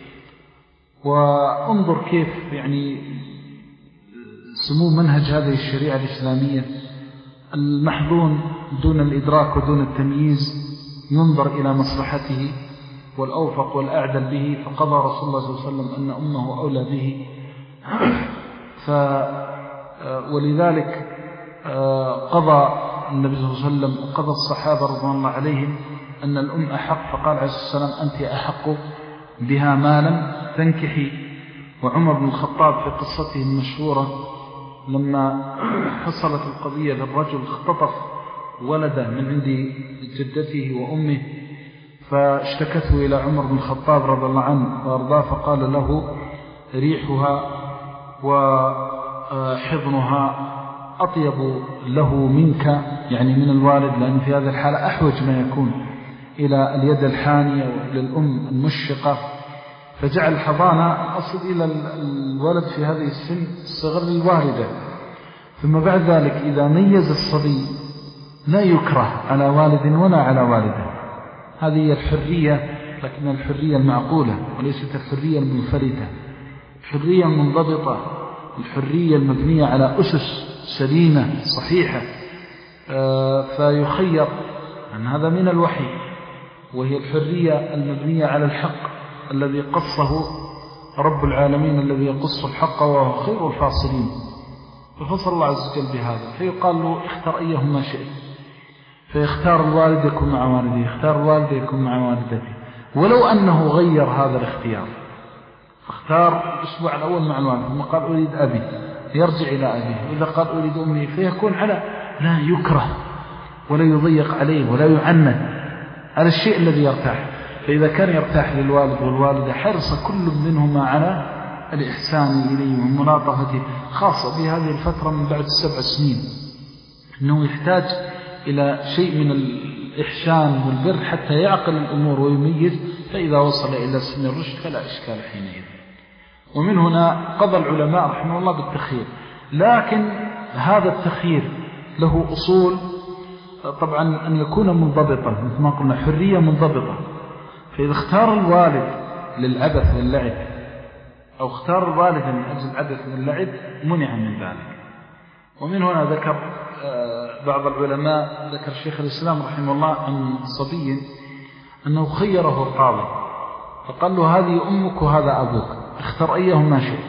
وانظر كيف يعني سمو منهج هذه الشريعة الإسلامية، المحظون دون الإدراك ودون التمييز ينظر إلى مصلحته والأوفق والأعدل به، فقضى رسول الله صلى الله عليه وسلم أن أمه أولى به. ف ولذلك قضى النبي صلى الله عليه وسلم وقضى الصحابة رضوان الله عليهم أن الأم أحق، فقال عليه الصلاة والسلام أنت أحق بها ما لم تنكحي. وعمر بن الخطاب في قصته المشهورة لما حصلت القضية للرجل اختطف ولده من عند جدته وأمه، فاشتكته إلى عمر بن الخطاب رضي الله عنه وأرضاه، فقال له ريحها وحضنها أطيب له منك، يعني من الوالد، لأن في هذه الحالة أحوج ما يكون إلى اليد الحانية وإلى الأم المشفقة. فجعل الحضانة أصل إلى الولد في هذه السن الصغر للوالدة. ثم بعد ذلك إذا ميز الصبي لا يكره على والد ولا على والده. هذه هي الحرية، لكن الحرية المعقولة وليست الحرية المنفردة، الحرية المنضبطة، الحرية المبنية على أسس سليمة صحيحة. فيخير عن هذا من الوحي، وهي الحرية المبنية على الحق الذي قصه رب العالمين، الذي يقص الحق وهو خير الفاصلين. ففصل الله عز وجل بهذا، فيقال له اختر أيهما شئت، فيختار الوالد يكون مع والده، يختار الوالد يكون مع والدته. ولو أنه غير هذا الاختيار، فاختار الأسبوع الأول مع الوالد ثم قال أريد أبي، يرجع إلى أبيه. وإذا قال أريد أمي فيكون على لا يكره ولا يضيق عليه ولا يعنت على الشيء الذي يرتاح. فإذا كان يرتاح للوالد والوالدة حرص كل منهما على الإحسان إليه وملاطفته، خاصة في هذه الفترة من بعد السبع سنين، أنه يحتاج إلى شيء من الإحسان والبر حتى يعقل الأمور ويميز. فإذا وصل إلى سن الرشد فلا إشكال حينئذ. ومن هنا قضى العلماء رحمه الله بالتخيير. لكن هذا التخيير له أصول، طبعا أن يكون منضبطا مثل ما قلنا، حرية منضبطة. فإذا اختار الوالد للعبث واللعب أو اختار الوالد من أجل العبث واللعب منع من ذلك. ومن هنا ذكر بعض العلماء، ذكر شيخ الإسلام رحمه الله عن صبي أنه خيره القاضي فقال له هذه أمك وهذا أبوك اختر أيهما شئت،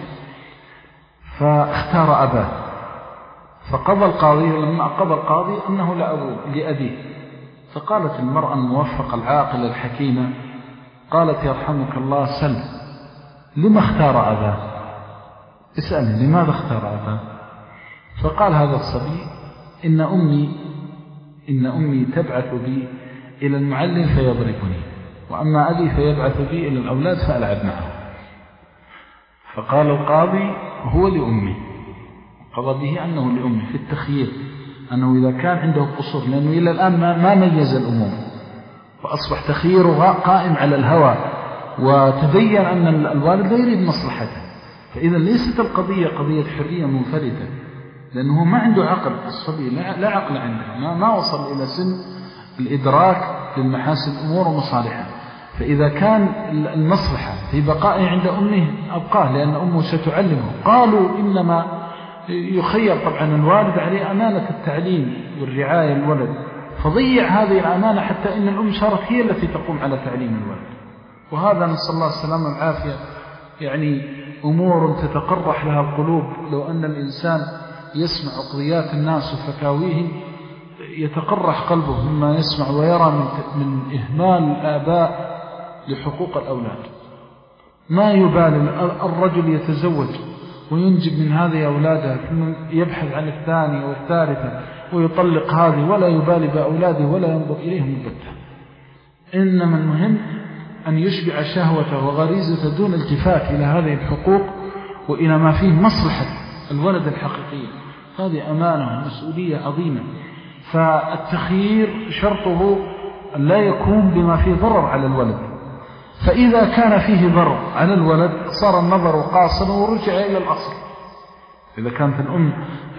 فاختار أباه. فقضى القاضي، لما قضى القاضي أنه لأبوه لأبيه، فقالت المرأة الموفقة العاقلة الحكيمة قالت يرحمك الله سل لما اختار أباه، اسألني لماذا اختار أباه؟ فقال هذا الصبي إن أمي إن أمي تبعث بي إلى المعلم فيضربني، وأما أبي فيبعث بي إلى الأولاد فألعب معه. فقال القاضي هو لأمي، قضى به أنه لأمي في التخيير، أنه إذا كان عنده قصور، لأنه إلى الآن ما ميز الأموم وأصبح تخييره قائم على الهوى، وتبين أن الوالد لا يريد مصلحته. فإذا ليست القضية قضية حرية منفردة، لأنه ما عنده عقل، الصبي لا عقل عنده، ما, ما وصل إلى سن الإدراك للمحاسن الأمور ومصالحها. فإذا كان المصلحة في بقائه عند أمه أبقاه، لأن أمه ستعلمه. قالوا إنما يخير طبعا الوالد عليه أمانة التعليم والرعاية الولد، فضيع هذه الأمانة حتى إن الأم صارت هي التي تقوم على تعليم الولد. وهذا نسأل الله السلامة والعافية، يعني أمور تتقرح لها القلوب. لو أن الإنسان يسمع قضيات الناس وفتاويهم يتقرح قلبه مما يسمع ويرى من, من إهمال الآباء لحقوق الأولاد. ما يبالي الرجل يتزوج وينجب من هذه أولاده ثم يبحث عن الثانية والثالثة ويطلق هذه ولا يبالي بأولاده ولا ينظر إليهم البتة. إنما المهم أن يشبع شهوته وغريزته دون التفات إلى هذه الحقوق وإلى ما فيه مصلحة الولد الحقيقية. هذه أمانة ومسؤولية عظيمة. فالتخيير شرطه لا يكون بما فيه ضرر على الولد، فإذا كان فيه ضرر على الولد صار النظر قاصرا ورجع إلى الأصل. إذا كانت الأم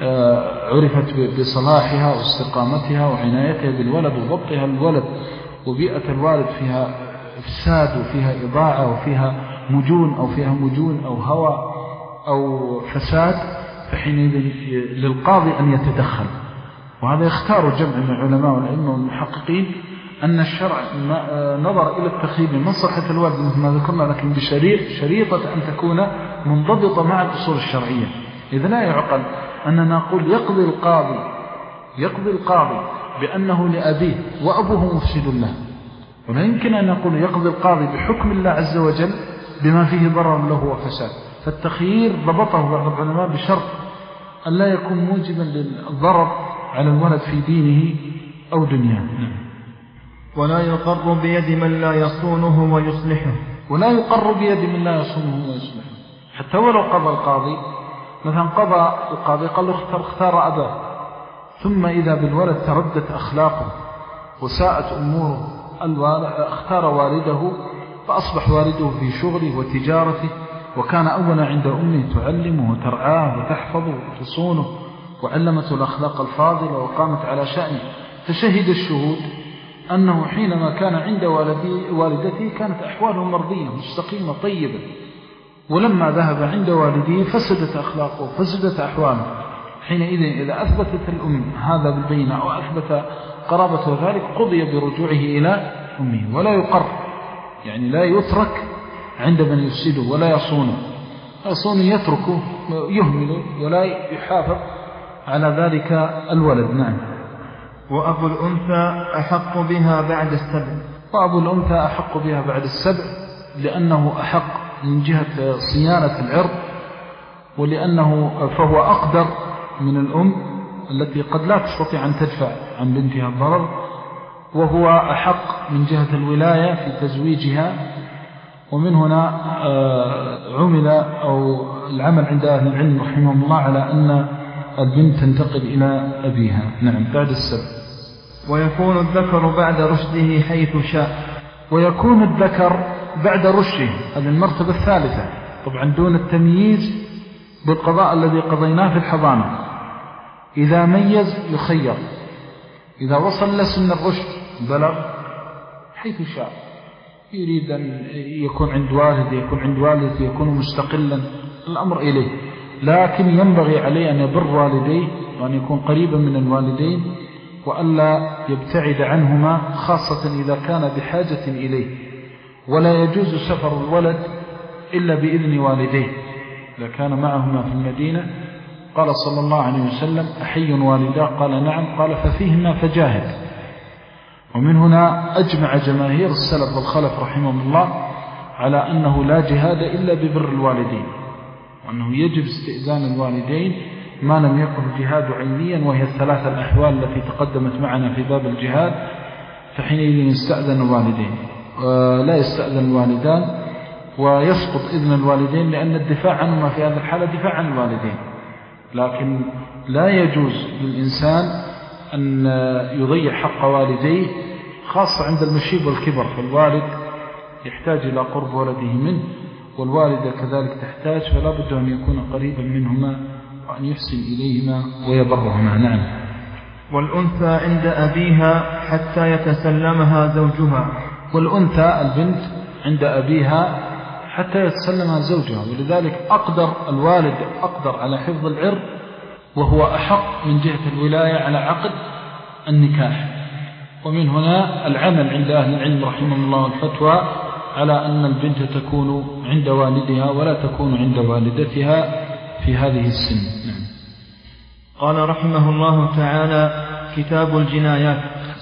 عرفت بصلاحها واستقامتها وعنايتها بالولد وضبطها الولد، وبيئة الوالد فيها إفساد وفيها إضاعة وفيها مجون أو فيها مجون أو هوى أو فساد، فحينئذ للقاضي أن يتدخل. وهذا يختار جمع من العلماء والعلم والمحققين أن الشرع نظر إلى التخيير من مصلحة الوالد مثل ما ذكرنا، لكن بشريطة أن تكون منضبطة مع الأصول الشرعية. إذا لا يعقل أننا نقول يقضي القاضي يقضي القاضي بأنه لأبيه وأبوه مفسد له، ولا يمكن أن نقول يقضي القاضي بحكم الله عز وجل بما فيه ضرر له وفساد. فالتخيير ضبطه بعض العلماء بشرط أن لا يكون موجبا للضرر على الولد في دينه أو دنياه. ولا يقر بيد من لا يصونه ويصلحه ولا يقر بيد من لا يصونه ويصلحه. حتى ولو قضى القاضي مثلا، قضى القاضي قال له اختار, اختار أباه، ثم إذا بالولد تردت أخلاقه وساءت أموره، اختار والده فأصبح والده في شغله وتجارته، وكان أولا عند أمه تعلمه وترعاه وتحفظه وتصونه وعلمته الأخلاق الفاضلة وقامت على شأنه. فشهد الشهود أنه حينما كان عند والدته كانت أحواله مرضية مستقيمة طيبة، ولما ذهب عند والديه فسدت أخلاقه فسدت أحواله. حينئذ إذا أثبتت الأم هذا بالبينة أو أثبت قرابته ذلك قضي برجوعه إلى أمه، ولا يقر، يعني لا يترك عند من يفسده ولا يصونه. يصونه يتركه يهمله ولا يحافظ على ذلك الولد. نعم. وأبو الأنثى أحق بها بعد السبع وأبو الأنثى أحق بها بعد السبع لأنه أحق من جهة صيانة العرض، ولأنه فهو أقدر من الأم التي قد لا تستطيع أن تدفع عن بنتها الضرر، وهو أحق من جهة الولاية في تزويجها. ومن هنا عمل أو العمل عند أهل العلم رحمهم الله على أن البنت تنتقل إلى أبيها. نعم. بعد السبع. ويكون الذكر بعد رشده حيث شاء ويكون الذكر بعد رشده، هذه المرتبة الثالثة طبعا دون التمييز بالقضاء الذي قضيناه في الحضانة. إذا ميز يخير، إذا وصل لسن الرشد بلغ حيث شاء، يريد أن يكون عند والده يكون عند والدته يكون مستقلا، الأمر إليه، لكن ينبغي عليه أن يبر والديه وأن يكون قريبا من الوالدين وألا يبتعد عنهما خاصة إذا كان بحاجة إليه. ولا يجوز سفر الولد إلا بإذن والديه إذا كان معهما في المدينة. قال صلى الله عليه وسلم: أحي والدا؟ قال: نعم. قال: ففيهما فجاهد. ومن هنا أجمع جماهير السلف والخلف رحمهم الله على أنه لا جهاد إلا ببر الوالدين، وأنه يجب استئذان الوالدين ما لم يكن الجهاد عينيا، وهي الثلاثة الأحوال التي تقدمت معنا في باب الجهاد. فحينئذ يستأذن الوالدين، لا يستأذن الوالدان، ويسقط إذن الوالدين، لأن الدفاع عنهما في هذه الحالة دفاع عن الوالدين. لكن لا يجوز للإنسان أن يضيع حق والديه، خاصة عند المشيب والكبر، فالوالد يحتاج إلى قرب ولده منه، والوالدة كذلك تحتاج، فلا بد أن يكون قريبا منهما وأن يحسن إليهما ويبرهما. نعم. والأنثى عند أبيها حتى يتسلمها زوجها. والأنثى البنت عند أبيها حتى يتسلمها زوجها، ولذلك أقدر الوالد أقدر على حفظ العرض، وهو أحق من جهة الولاية على عقد النكاح. ومن هنا العمل عند أهل العلم رحمه الله الفتوى على أن البنت تكون عند والدها ولا تكون عند والدتها في هذه السن. نعم. قال رحمه الله تعالى: كتاب الجنايات.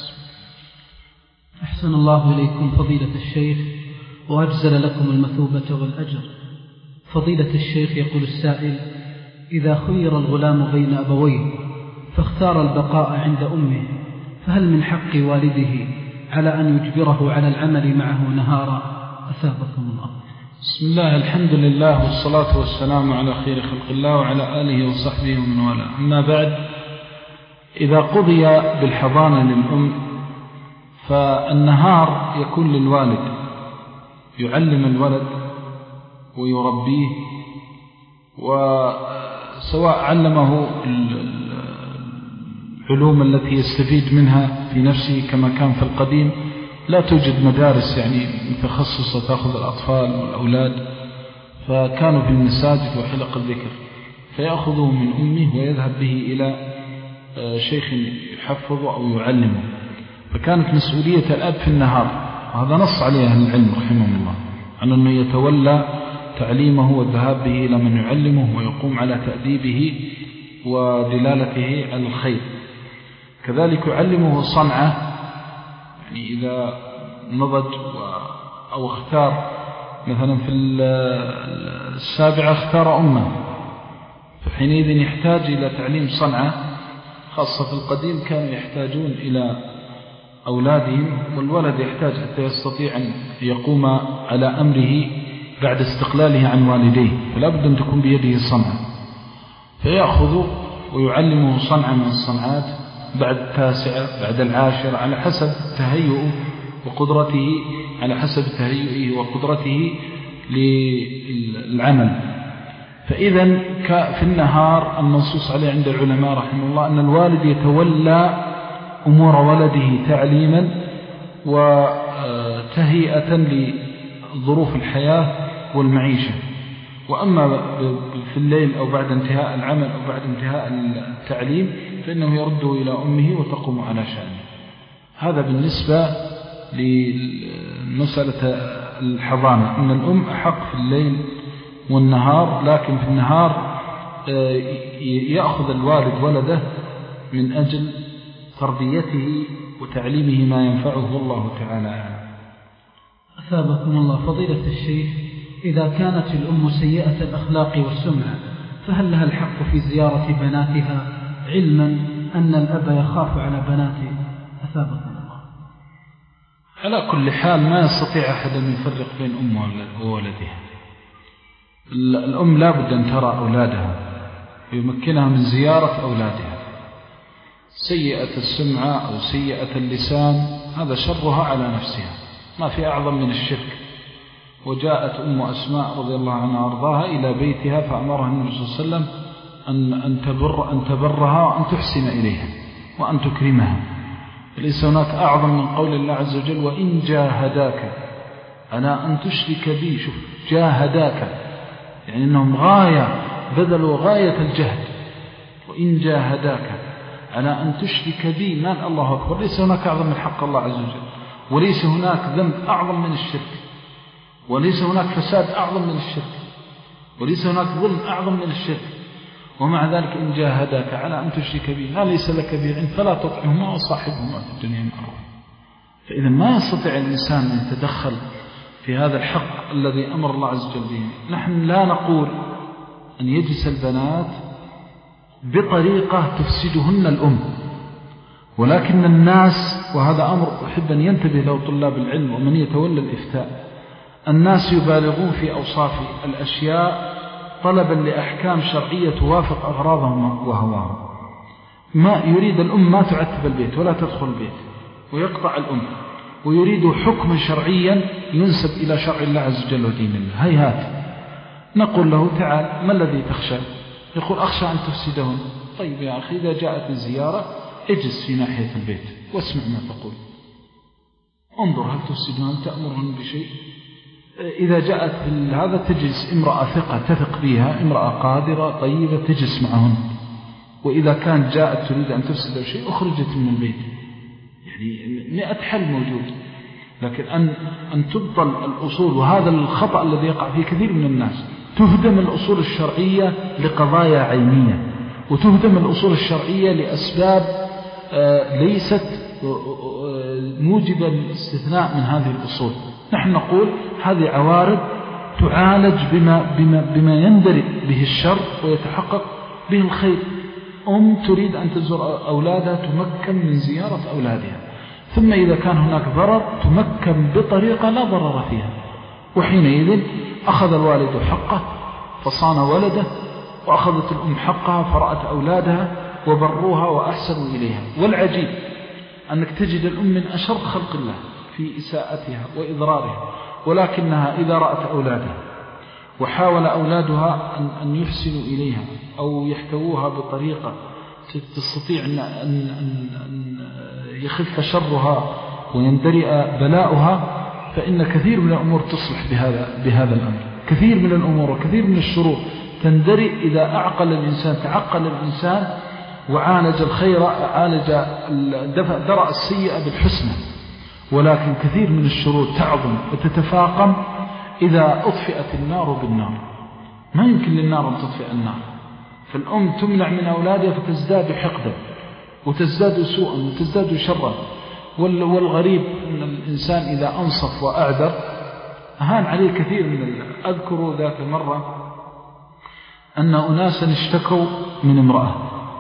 أحسن الله إليكم فضيلة الشيخ، وأجزل لكم المثوبة والأجر. فضيلة الشيخ، يقول السائل: إذا خير الغلام بين أبويه فاختار البقاء عند أمه، فهل من حق والده على أن يجبره على العمل معه نهارا؟ أثابكم الله. بسم الله، الحمد لله، والصلاة والسلام على خير خلق الله وعلى آله وصحبه ومن والاه. أما بعد، إذا قضي بالحضانة للأم فالنهار يكون للوالد، يعلم الولد ويربيه، وسواء علمه العلوم التي يستفيد منها في نفسه كما كان في القديم. لا توجد مدارس يعني متخصصة تأخذ الأطفال والأولاد، فكانوا في المساجد وحلق الذكر، فيأخذه من أمه ويذهب به إلى شيخ يحفظه أو يعلمه. فكانت مسؤولية الأب في النهار، وهذا نص عليه أهل العلم رحمه الله، عن أنه يتولى تعليمه والذهاب به إلى من يعلمه ويقوم على تأديبه ودلالته على الخير. كذلك يعلمه صنعة، يعني إذا نضج أو اختار مثلا في السابعة اختار أمه، فحينئذ يحتاج إلى تعليم صنعة، خاصة في القديم كانوا يحتاجون إلى أولادهم، والولد يحتاج حتى يستطيع أن يقوم على أمره بعد استقلاله عن والديه، فلا بد أن تكون بيده صنعة، فيأخذ ويعلمه صنعة من الصنعات بعد التاسعة بعد العاشرة على حسب تهيئه وقدرته، على حسب تهيئه وقدرته للعمل. فإذا في النهار المنصوص عليه عند العلماء رحمه الله أن الوالد يتولى أمور ولده تعليما وتهيئة لظروف الحياة والمعيشة. وأما في الليل أو بعد انتهاء العمل أو بعد انتهاء التعليم فإنه يرده إلى أمه وتقوم على شأنه. هذا بالنسبة لمسألة الحضانة، أن الأم أحق في الليل والنهار، لكن في النهار يأخذ الوالد ولده من أجل تربيته وتعليمه ما ينفعه، والله تعالى أعلم. أثابكم الله فضيلة الشيخ، إذا كانت الأم سيئة الأخلاق والسمعة فهل لها الحق في زيارة بناتها علما أن الأب يخاف على بناته؟ أثابكم الله. على كل حال ما يستطيع أحد أن يفرق بين أمه وولدها. الأم لا بد أن ترى أولادها ويمكنها من زيارة أولادها. سيئة السمعة أو سيئة اللسان هذا شرها على نفسها، ما في أعظم من الشرك. وجاءت أم أسماء رضي الله عنها وارضاها إلى بيتها فأمرها النبي صلى الله عليه وسلم أن, أن, تبر أن تبرها وأن تحسن إليها وأن تكرمها. ليس هناك أعظم من قول الله عز وجل: وإن جاهداك أنا أن تشرك بي. شوف، جاهداك يعني أنهم غاية بذلوا غاية الجهد. وإن جاهداك على أن تشرك بي ما الله أكبر. ليس هناك أعظم من حق الله عز وجل، وليس هناك ذنب أعظم من الشرك، وليس هناك فساد أعظم من الشرك، وليس هناك ظلم أعظم من الشرك. ومع ذلك إن جاهداك على أن تشرك بي ما ليس لك به علم فلا تطعهما وصاحبهما في الدنيا معروفا. فإذا ما يستطيع الإنسان أن يتدخل في هذا الحق الذي أمر الله عز وجل به. نحن لا نقول أن يجلس البنات بطريقة تفسدهن الأم، ولكن الناس، وهذا أمر أحب أن ينتبه له طلاب العلم ومن يتولى الإفتاء، الناس يبالغون في أوصاف الأشياء طلبا لأحكام شرعية توافق أغراضهم وهواهم. ما يريد الأم ما تعتب البيت ولا تدخل البيت ويقطع الأم، ويريد حكما شرعيا ينسب إلى شرع الله عز وجل ودين الله. هيهات. نقول له تعال ما الذي تخشى؟ يقول أخشى أن تفسدهن. طيب يا أخي إذا جاءت الزيارة اجلس في ناحية البيت واسمع ما تقول، انظر هل تفسدهن، هل تأمرهن بشيء. إذا جاءت هذا تجلس امرأة ثقة تثق بها، امرأة قادرة طيبة تجلس معهن. وإذا كانت جاءت تريد أن تفسد شيء أخرجت من البيت. يعني مئة حل موجود. لكن أن, أن تبطل الأصول، وهذا الخطأ الذي يقع فيه كثير من الناس، تهدم الأصول الشرعية لقضايا عينية، وتهدم الأصول الشرعية لأسباب ليست موجبة للاستثناء من هذه الأصول. نحن نقول هذه عوارض تعالج بما, بما, بما يندرئ به الشر ويتحقق به الخير. أم تريد أن تزور أولادها تمكن من زيارة أولادها، ثم إذا كان هناك ضرر تمكن بطريقة لا ضرر فيها، وحينئذ أخذ الوالد حقه فصان ولده، وأخذت الأم حقها فرأت أولادها وبروها وأحسنوا إليها. والعجيب أنك تجد الأم من أشر خلق الله في إساءتها وإضرارها، ولكنها إذا رأت أولادها وحاول أولادها أن, أن يحسنوا إليها أو يحتووها بطريقة تستطيع أن, أن, أن يخف شرها ويندرئ بلاؤها، فإن كثير من الأمور تصلح بهذا, بهذا الأمر. كثير من الأمور وكثير من الشرور تندرئ إذا أعقل الإنسان، تعقل الإنسان وعالج الخير، عالج درء السيئة بالحسنى. ولكن كثير من الشرور تعظم وتتفاقم إذا أطفئت النار بالنار. ما يمكن للنار أن تطفئ النار، فالأم تمنع من أولادها فتزداد حقدا وتزداد سوءا وتزداد شرا. والغريب أن الإنسان إذا أنصف وأعذر أهان عليه كثير من الله. أذكر ذات مرة أن أناسا اشتكوا من امرأة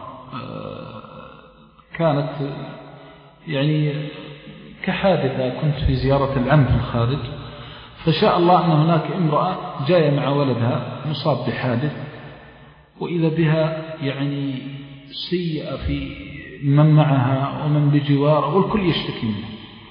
كانت يعني كحادثة، كنت في زيارة العم في الخارج، فشاء الله أن هناك امرأة جاية مع ولدها مصاب بحادث، وإذا بها يعني سيئة في من معها ومن بجواره والكل يشتكي منه.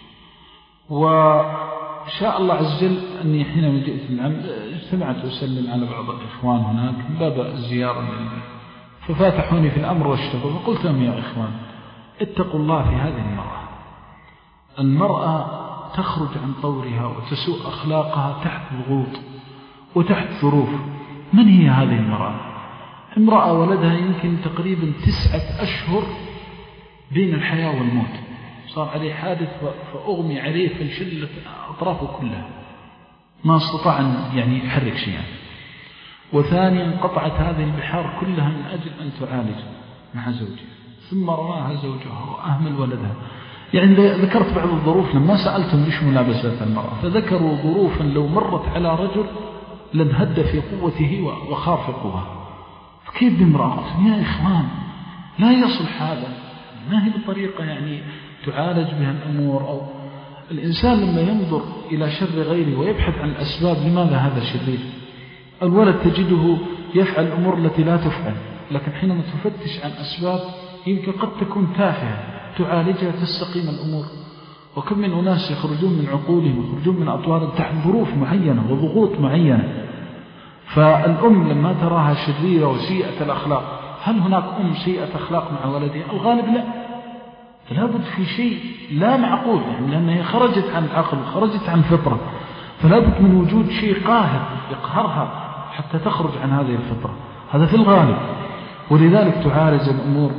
وشاء الله عز وجل أني حينما جئت العم اجتمعت أسلم على بعض الإخوان هناك من باب الزيارة، ففاتحوني في الأمر واشتكوا، فقلت لهم يا إخوان اتقوا الله في هذه المرأة. المرأة تخرج عن طورها وتسوء أخلاقها تحت ضغوط وتحت ظروف. من هي هذه المرأة؟ امرأة ولدها يمكن تقريبا تسعة أشهر بين الحياة والموت، صار عليه حادث فأغمي عليه فانشلت أطرافه كلها، ما استطاع أن يعني يحرك شيئا. وثانيا قطعت هذه البحار كلها من أجل أن تعالج مع زوجها، ثم رماها زوجها وأهمل ولدها. يعني ذكرت بعض الظروف لما سألتم ليش ملابسات المرأة، فذكروا ظروفا لو مرت على رجل لانهد في قوته وخار في قوة. فكيف بامرأة؟ يا إخوان لا يصلح هذا، ما هي بطريقة يعني تعالج بها الأمور. أو الإنسان لما ينظر إلى شر غيره ويبحث عن الأسباب لماذا هذا شرير. الولد تجده يفعل الأمور التي لا تفعل، لكن حينما تفتش عن أسباب يمكن قد تكون تافهة تعالجها تستقيم الأمور. وكم من أناس يخرجون من عقولهم ويخرجون من أطوارهم تحت ظروف معينة وضغوط معينة. فالأم لما تراها شريرة وسيئة الأخلاق، هل هناك أم سيئة أخلاق مع ولدها؟ الغالب لا. فلا بد في شيء لا معقول، يعني لأنها خرجت عن العقل خرجت عن الفطرة، فلا بد من وجود شيء قاهر يقهرها حتى تخرج عن هذه الفطرة. هذا في الغالب. ولذلك تعالج الأمور.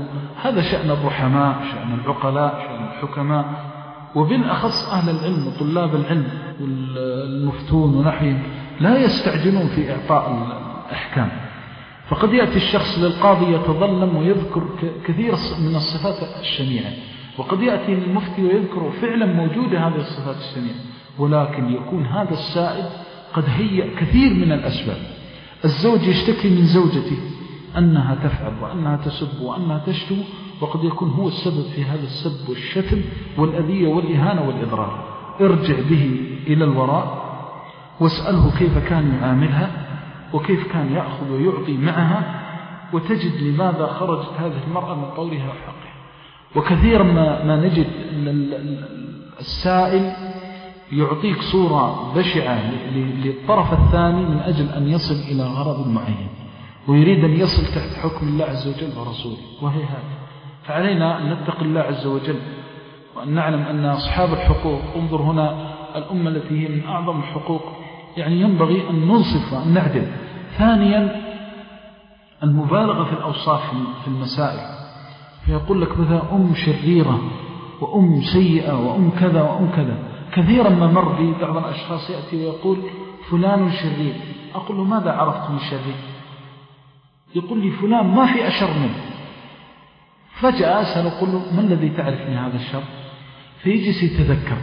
هذا شأن الرحماء، شأن العقلاء، شأن الحكماء، وبالأخص أهل العلم وطلاب العلم والمفتون ونحيهم لا يستعجلون في إعطاء الأحكام. فقد يأتي الشخص للقاضي يتظلم ويذكر كثير من الصفات الشنيعة، وقد يأتي للمفتي ويذكر فعلا موجودة هذه الصفات الشنيعة، ولكن يكون هذا السائد قد هيأ كثير من الأسباب. الزوج يشتكي من زوجته أنها تفعل وأنها تسب وأنها تشتم، وقد يكون هو السبب في هذا السب والشتم والأذية والإهانة والإضرار. ارجع به إلى الوراء واسأله كيف كان يعاملها وكيف كان يأخذ ويعطي معها، وتجد لماذا خرجت هذه المرأة من طورها وحقها. وكثيرا ما, ما نجد السائل يعطيك صورة بشعة للطرف الثاني من أجل أن يصل إلى غرض معين، ويريد أن يصل تحت حكم الله عز وجل ورسوله، وهي هذا. فعلينا أن نتقي الله عز وجل، وأن نعلم أن أصحاب الحقوق، انظر هنا الأمة التي هي من أعظم الحقوق، يعني ينبغي أن ننصف وأن نعدل. ثانيا المبالغة في الأوصاف في المسائل، فيقول لك مثلا أم شريرة وأم سيئة وأم كذا وأم كذا. كثيرا ما مر بي بعض الأشخاص يأتي ويقول فلان شرير، أقول له ماذا عرفت من شرير؟ يقول لي فلان ما في أشر منه. فجأة أسأل أقول له ما الذي تعرف من هذا الشر؟ فيجلس يتذكر،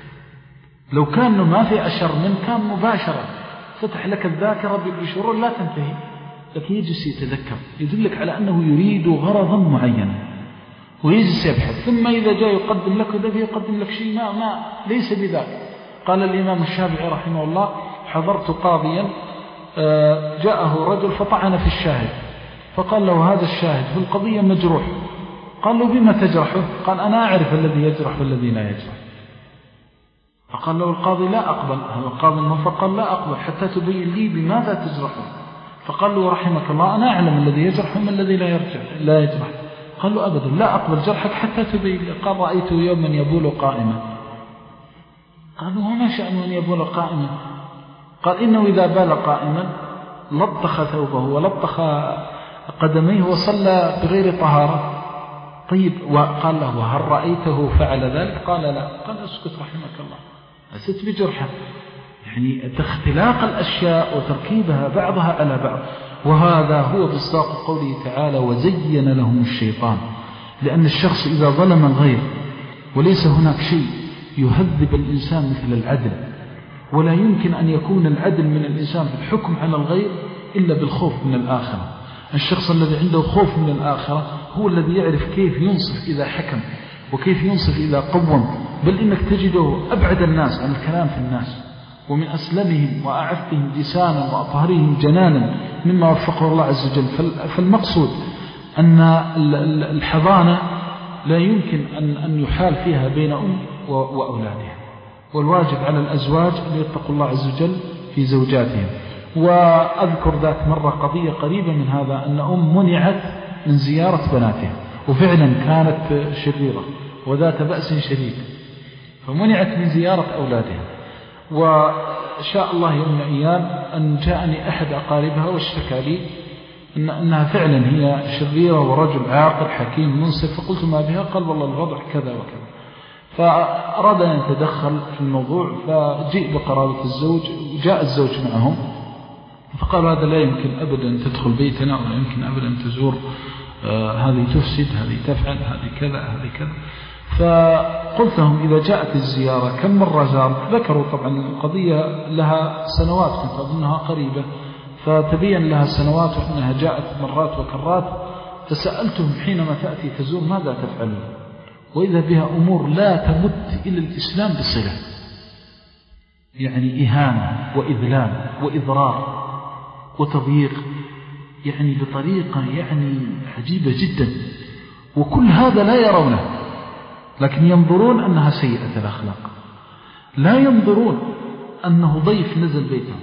لو كان ما في أشر منه كان مباشرة فتح لك الذاكرة بشرور لا تنتهي، لكن يجلس يتذكر، يدلك على أنه يريد غرضا معينا ويجلس يبحث. ثم إذا جاء يقدم لك الذي يقدم لك شيء ما, ما ليس بذلك. قال الإمام الشافعي رحمه الله حضرت قاضيا جاءه رجل فطعن في الشاهد، فقال له هذا الشاهد في القضية مجروح. قال له بما تجرحه؟ قال أنا أعرف الذي يجرح والذي لا يجرح. فقال له القاضي لا أقبل، هذا القاضي الموفق قال لا أقبل حتى تبين لي بماذا تجرحه. فقال له رحمك الله أنا أعلم الذي يجرح وما الذي لا يرجع لا يجرح. قال له أبدا لا أقبل جرحك حتى تبين لي. قال رأيته يوما يبول قائما. قال له وما شأن أن يبول قائما؟ قال إنه إذا بال قائما لطخ ثوبه ولطخ قدميه وصلى بغير طهارة. طيب وقال له وهل رأيته فعل ذلك؟ قال لا. قال اسكت رحمك الله، أست بجرحه. يعني اختلاق الأشياء وتركيبها بعضها على بعض، وهذا هو مصداق قوله تعالى وزين لهم الشيطان. لأن الشخص إذا ظلم الغير وليس هناك شيء يهذب الإنسان مثل العدل، ولا يمكن أن يكون العدل من الإنسان في الحكم على الغير إلا بالخوف من الآخرة. الشخص الذي عنده خوف من الآخرة هو الذي يعرف كيف ينصف إذا حكم وكيف ينصف إذا قوم، بل إنك تجده أبعد الناس عن الكلام في الناس، ومن أسلمهم وأعفهم لسانا وأطهرهم جنانا مما وفقه الله عز وجل. فالمقصود أن الحضانة لا يمكن أن يحال فيها بين أم وأولادها، والواجب على الأزواج أن يتقوا الله عز وجل في زوجاتهم. وأذكر ذات مرة قضية قريبة من هذا، أن أم منعت من زيارة بناتها، وفعلا كانت شريرة وذات بأس شديد، فمنعت من زيارة أولادها. وشاء الله يوم من الأيام أن جاءني أحد أقاربها واشتكى لي إن أنها فعلا هي شريرة ورجل عاقل حكيم منصف. فقلت ما بها؟ قال والله الوضع كذا وكذا. فأراد أن يتدخل في الموضوع، فجيء بقرابة الزوج وجاء الزوج معهم، فقال هذا لا يمكن أبدا أن تدخل بيتنا، ولا يمكن أبدا أن تزور، آه هذه تفسد، هذه تفعل، هذه كذا، هذه كذا. فقلت لهم إذا جاءت الزيارة كم مرة زار؟ ذكروا طبعا القضية لها سنوات، كنت أظنها قريبة، فتبين لها سنوات وأنها جاءت مرات وكرات. فسألتهم حينما تأتي تزور ماذا تفعلون؟ وإذا بها أمور لا تمت إلى الإسلام بصلة، يعني إهانة وإذلال وإضرار وتضييق، يعني بطريقة يعني عجيبة جدا. وكل هذا لا يرونه، لكن ينظرون أنها سيئة الأخلاق، لا ينظرون أنه ضيف نزل بيتهم،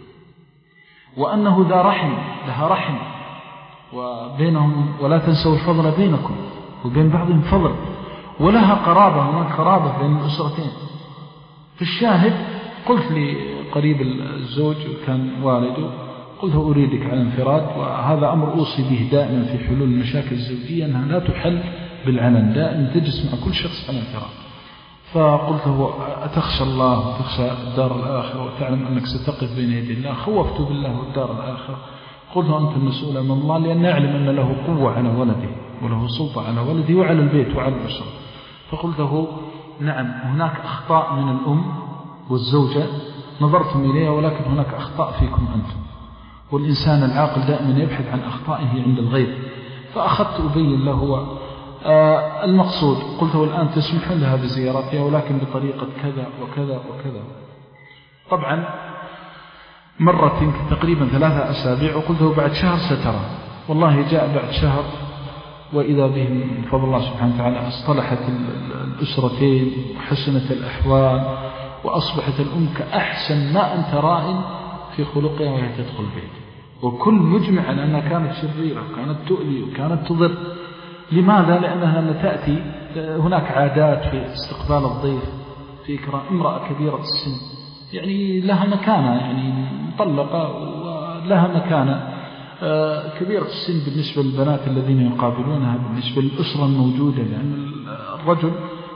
وأنه ذا رحم لها رحم وبينهم، ولا تنسوا الفضل بينكم وبين بعضهم فضل، ولها قرابة، هناك قرابة بين الأسرتين. في الشاهد قلت لي قريب الزوج كان والده، قلت أريدك على انفراد، وهذا أمر أوصي به دائما في حلول المشاكل الزوجية أنها لا تحل بالعلن، دائما تجلس مع كل شخص على انفراد. فقلت له أتخشى الله وتخشى الدار الآخرة وتعلم أنك ستقف بين يدي الله؟ خوفت بالله والدار الآخرة. قلت له أنت المسؤول أمام الله، لأن أعلم أن له قوة على ولده وله سلطة على ولده وعلى البيت وعلى الأسرة. فقلت له نعم هناك أخطاء من الأم والزوجة نظرتم إليها، ولكن هناك أخطاء فيكم أنتم، والإنسان العاقل دائما يبحث عن أخطائه عند الغير. فأخذت أبين له آه المقصود. قلت له الآن تسمح لها بزيارتها ولكن بطريقة كذا وكذا وكذا. طبعا مرت يمكن تقريبا ثلاثة أسابيع، وقلت له بعد شهر سترى. والله جاء بعد شهر وإذا به من فضل الله سبحانه وتعالى اصطلحت الأسرتين وحسنت الأحوال، وأصبحت الأم كأحسن ما أنت رائن في خلقها وهي تدخل البيت، وكل مجمع على أنها كانت شريرة وكانت تؤذي وكانت تضر. لماذا؟ لأنها لما تأتي هناك عادات في استقبال الضيف، في إكرام امرأة كبيرة السن، يعني لها مكانة، يعني مطلقة ولها مكانة كبيرة السن بالنسبة للبنات الذين يقابلونها، بالنسبة للأسرة الموجودة، لأن الرجل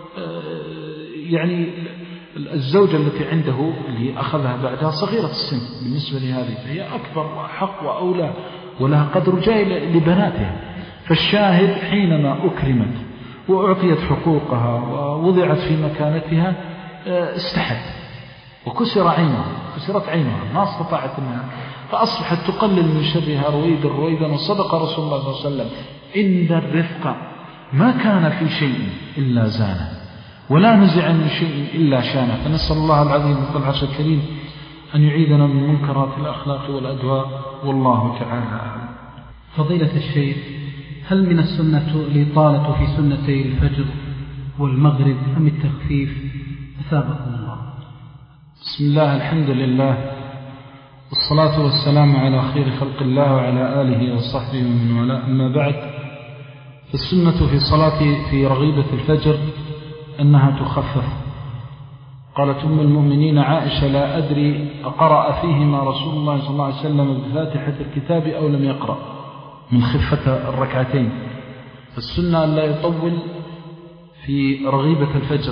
يعني الزوجة التي عنده اللي أخذها بعدها صغيرة السن بالنسبة لهذه، فهي أكبر وأحق وأولى ولها قدر جاي لبناتها. فالشاهد حينما أكرمت وأعطيت حقوقها ووضعت في مكانتها استحت وكسر عينها، كسرت عينها ما استطاعت منها، فأصبحت تقلل من شرها رويدا رويدا. وصدق رسول الله صلى الله عليه وسلم إن الرفق ما كان في شيء إلا زانه ولا نزع من شيء إلا شانه. فنسأل الله العظيم رب العرش الكريم أن يعيدنا من منكرات الأخلاق والأدواء، والله تعالى أعلم. فضيلة الشيخ، هل من السنة الإطالة في سنتي الفجر والمغرب أم التخفيف؟ أثابكم الله. بسم الله، الحمد لله، والصلاة والسلام على خير خلق الله وعلى آله وصحبه ومن والاه، أما بعد. فالسنة في صلاة في رغيبة الفجر أنها تخفف. قالت أم المؤمنين عائشة لا أدري أقرأ فيهما رسول الله صلى الله عليه وسلم بفاتحة الكتاب أو لم يقرأ من خفة الركعتين. فالسنة أن لا يطول في رغيبة الفجر.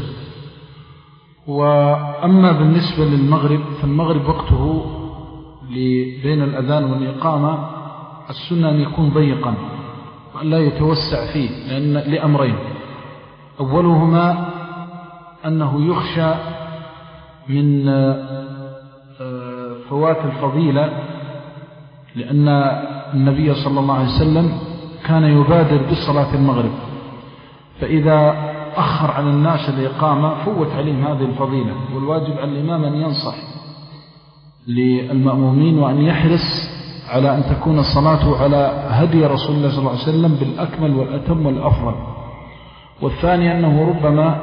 وأما بالنسبة للمغرب فالمغرب وقته بين الأذان والإقامة السنة أن يكون ضيقا وأن لا يتوسع فيه، لأن لأمرين: أولهما أنه يخشى من فوات الفضيلة، لأن النبي صلى الله عليه وسلم كان يبادر بصلاة المغرب، فإذا أخر على الناس الإقامة فوت عليهم هذه الفضيلة. والواجب على الإمام أن ينصح للمأمومين وأن يحرص على أن تكون الصلاة على هدي رسول الله صلى الله عليه وسلم بالأكمل والأتم والأفضل. والثاني أنه ربما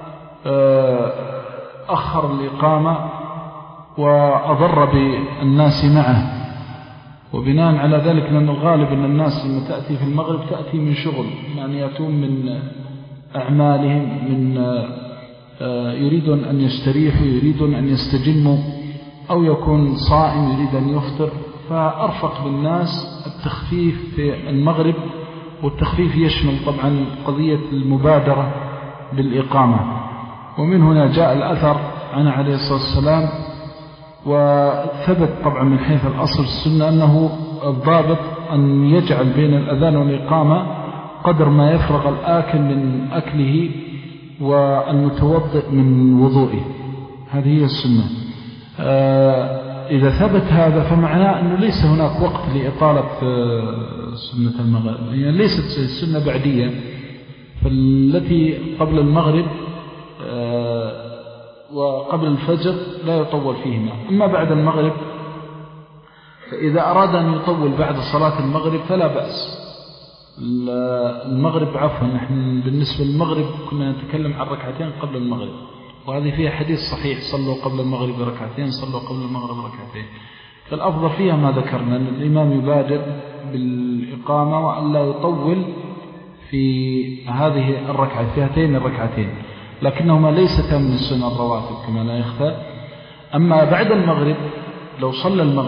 أخر الإقامة وأضر بالناس معه، وبناء على ذلك لأن الغالب أن الناس لما تأتي في المغرب تأتي من شغل، يعني يأتون من أعمالهم، من يريدون أن يستريحوا، يريدون أن يستجموا، أو يكون صائم يريد أن يفطر. فأرفق بالناس التخفيف في المغرب، والتخفيف يشمل طبعا قضية المبادرة بالإقامة. ومن هنا جاء الأثر عن عليه الصلاة والسلام، وثبت طبعا من حيث الأصل السنة أنه الضابط أن يجعل بين الأذان والإقامة قدر ما يفرغ الآكل من أكله والمتوضئ من وضوئه، هذه هي السنة. إذا ثبت هذا فمعناه أنه ليس هناك وقت لإطالة سنة المغرب، يعني ليست السنة بعدية، فالتي قبل المغرب وقبل الفجر لا يطول فيهما. أما بعد المغرب فإذا أراد أن يطول بعد صلاة المغرب فلا بأس. المغرب عفوا نحن بالنسبة للمغرب كنا نتكلم عن ركعتين قبل المغرب، وهذه فيها حديث صحيح: صلوا قبل المغرب ركعتين، صلوا قبل المغرب ركعتين. فالأفضل فيها ما ذكرنا، أن الإمام يبادر بالإقامة وأن لا يطول في هذه الركعة، في هاتين الركعتين، لكنهما ليستا من السنة الرواتب كما لا يخفى. أما بعد المغرب لو صلى المغرب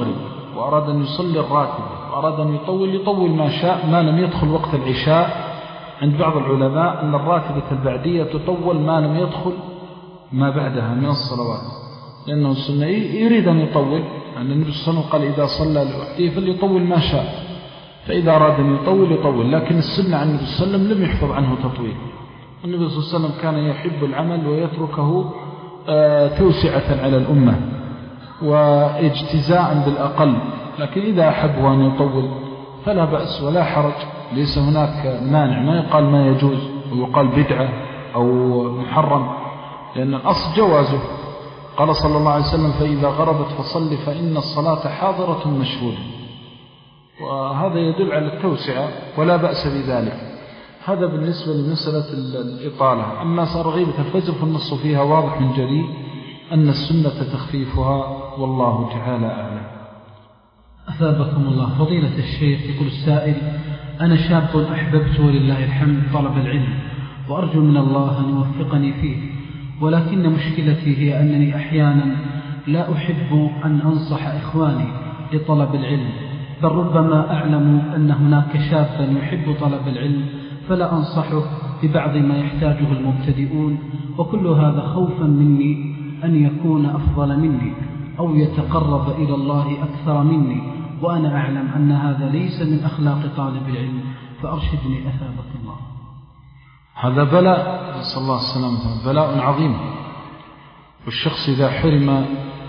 وأراد أن يصلي الراتب وأراد أن يطول يطول ما شاء ما لم يدخل وقت العشاء. عند بعض العلماء أن الراتبة البعدية تطول ما لم يدخل ما بعدها من الصلوات، لأنه السنة يريد أن يطول، أن النبي صلى الله عليه وسلم قال إذا صلى لوحده فليطول ما شاء، فإذا أراد أن يطول يطول. لكن السنة عن النبي صلى الله عليه وسلم لم يحفظ عنه تطويل. النبي صلى الله عليه وسلم كان يحب العمل ويتركه توسعة على الأمة واجتزاء بالأقل، لكن إذا أحبه أن يطول فلا بأس ولا حرج، ليس هناك مانع، ما يقال ما يجوز ويقال بدعة أو محرم، لأن الأصل جوازه. قال صلى الله عليه وسلم فإذا غربت فصل فإن الصلاة حاضرة مشهودة، وهذا يدل على التوسعة ولا بأس بذلك. هذا بالنسبة لمسألة الإطالة. أما صار غيبة الفجر فالنص فيها واضح من جلي أن السنة تخفيفها، والله تعالى أعلم. أثابكم الله. فضيلة الشيخ، يقول السائل: أنا شاب أحببت ولله الحمد طلب العلم، وأرجو من الله أن يوفقني فيه، ولكن مشكلتي هي أنني أحيانا لا أحب أن أنصح إخواني لطلب العلم، بل ربما أعلم أن هناك شابا يحب طلب العلم فلا أنصحه ببعض ما يحتاجه المبتدئون، وكل هذا خوفا مني أن يكون أفضل مني أو يتقرب إلى الله أكثر مني، وأنا أعلم أن هذا ليس من أخلاق طالب العلم، فأرشدني أثابك الله. هذا بلاء، نسأل الله السلامة، بلاء عظيم. والشخص إذا حرم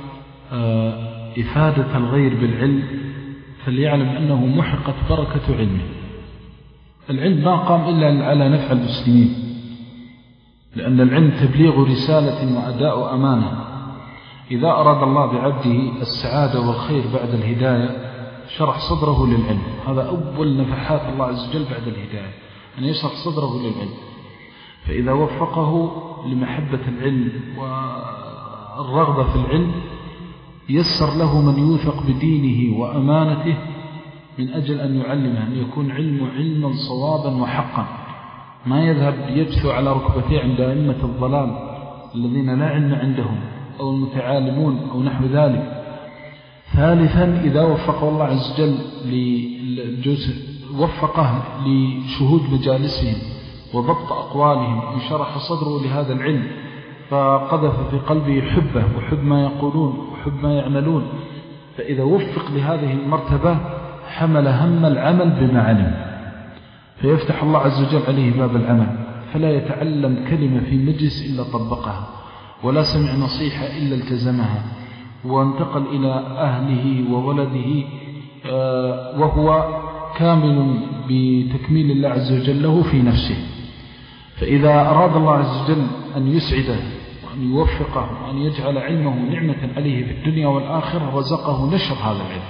إفادة الغير بالعلم فليعلم أنه محقت بركة علمه. العلم ما قام إلا على نفع المسلمين، لأن العلم تبليغ رسالة وأداء أمانة. إذا أراد الله بعبده السعادة والخير بعد الهداية شرح صدره للعلم. هذا أول نفحات الله عز وجل بعد الهداية، أن يشرح صدره للعلم. فإذا وفقه لمحبة العلم والرغبة في العلم يسر له من يوثق بدينه وأمانته من أجل أن يعلمه، أن يكون علمه علما صوابا وحقا، ما يذهب يبثو على ركبتيه عند أئمة الضلال الذين لا علم عندهم أو المتعالمون أو نحو ذلك. ثالثا، إذا وفقه الله عز وجل وفقه لشهود مجالسهم وضبط أقوالهم، انشرح صدره لهذا العلم فقذف في قلبه حبه وحب ما يقولون وحب ما يعملون، فإذا وفق لهذه المرتبة حمل هم العمل بما علم، فيفتح الله عز وجل عليه باب العمل، فلا يتعلم كلمة في مجلس إلا طبقها، ولا سمع نصيحة إلا التزمها، وانتقل إلى أهله وولده وهو كامل بتكميل الله عز وجل له في نفسه. فإذا أراد الله عز وجل أن يسعده وأن يوفقه وأن يجعل علمه نعمة عليه في الدنيا والآخرة رزقه نشر هذا العلم.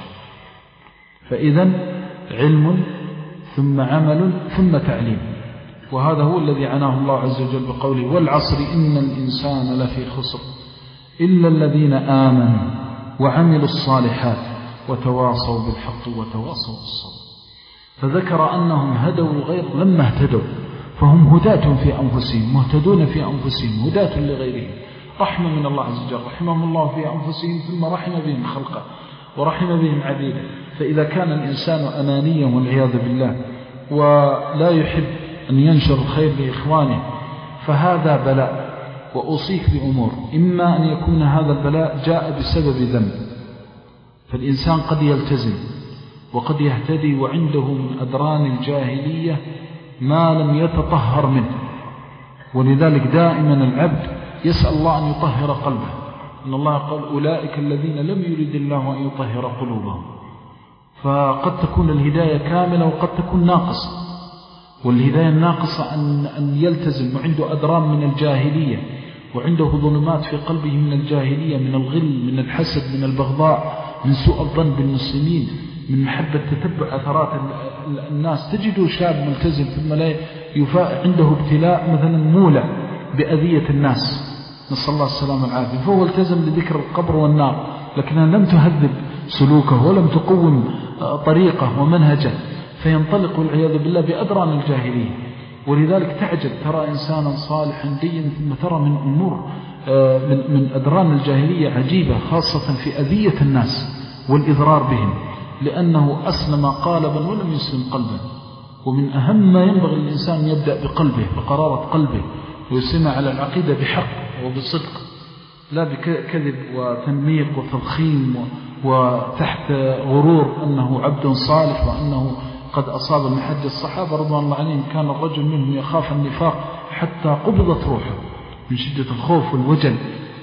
فإذا علم ثم عمل ثم تعليم، وهذا هو الذي عناه الله عز وجل بقوله: والعصر إن الإنسان لفي خسر إلا الذين آمنوا وعملوا الصالحات وتواصوا بالحق وتواصوا بالصبر. فذكر أنهم هدوا الغير لما اهتدوا، فهم هداة في أنفسهم مهتدون في أنفسهم هداة لغيرهم. رحمة من الله عز وجل، رحمهم الله في أنفسهم ثم رحم بهم خلقه ورحم بهم عبيده. فإذا كان الإنسان أنانيا والعياذ بالله ولا يحب أن ينشر الخير لإخوانه فهذا بلاء. وأوصيك بأمور: إما أن يكون هذا البلاء جاء بسبب ذنب، فالإنسان قد يلتزم وقد يهتدي وعنده من أدران الجاهلية ما لم يتطهر منه، ولذلك دائما العبد يسأل الله أن يطهر قلبه. إن الله قال: أولئك الذين لم يرد الله أن يطهر قلوبهم. فقد تكون الهداية كاملة وقد تكون ناقصة، والهداية الناقصة أن, أن يلتزم وعنده أدران من الجاهلية وعنده ظلمات في قلبه من الجاهلية، من الغل، من الحسد، من البغضاء، من سوء الظن بالمسلمين، من محبة تتبع أثرات الناس. تجد شاب ملتزم ثم لا يفاء عنده ابتلاء مثلا مولع بأذية الناس، نسأل الله السلامة والعافية، فهو التزم لذكر القبر والنار لكنها لم تهذب سلوكه ولم تقوم طريقه ومنهجه، فينطلق والعياذ بالله بأدران الجاهلية. ولذلك تعجب ترى إنسانا صالحا دينا ثم ترى من أمور من من أدران الجاهلية عجيبة، خاصة في أذية الناس والإضرار بهم. لأنه أسلم قالبا ولم يسلم قلبا. ومن أهم ما ينبغي الإنسان يبدأ بقلبه، بقرارة قلبه، ويسلم على العقيدة بحق وبصدق، لا بكذب وتنميق وتضخيم وتحت غرور أنه عبد صالح وأنه قد أصاب محج الصحابة رضوان الله عليهم. كان الرجل منهم يخاف النفاق حتى قبضت روحه من شدة الخوف والوجل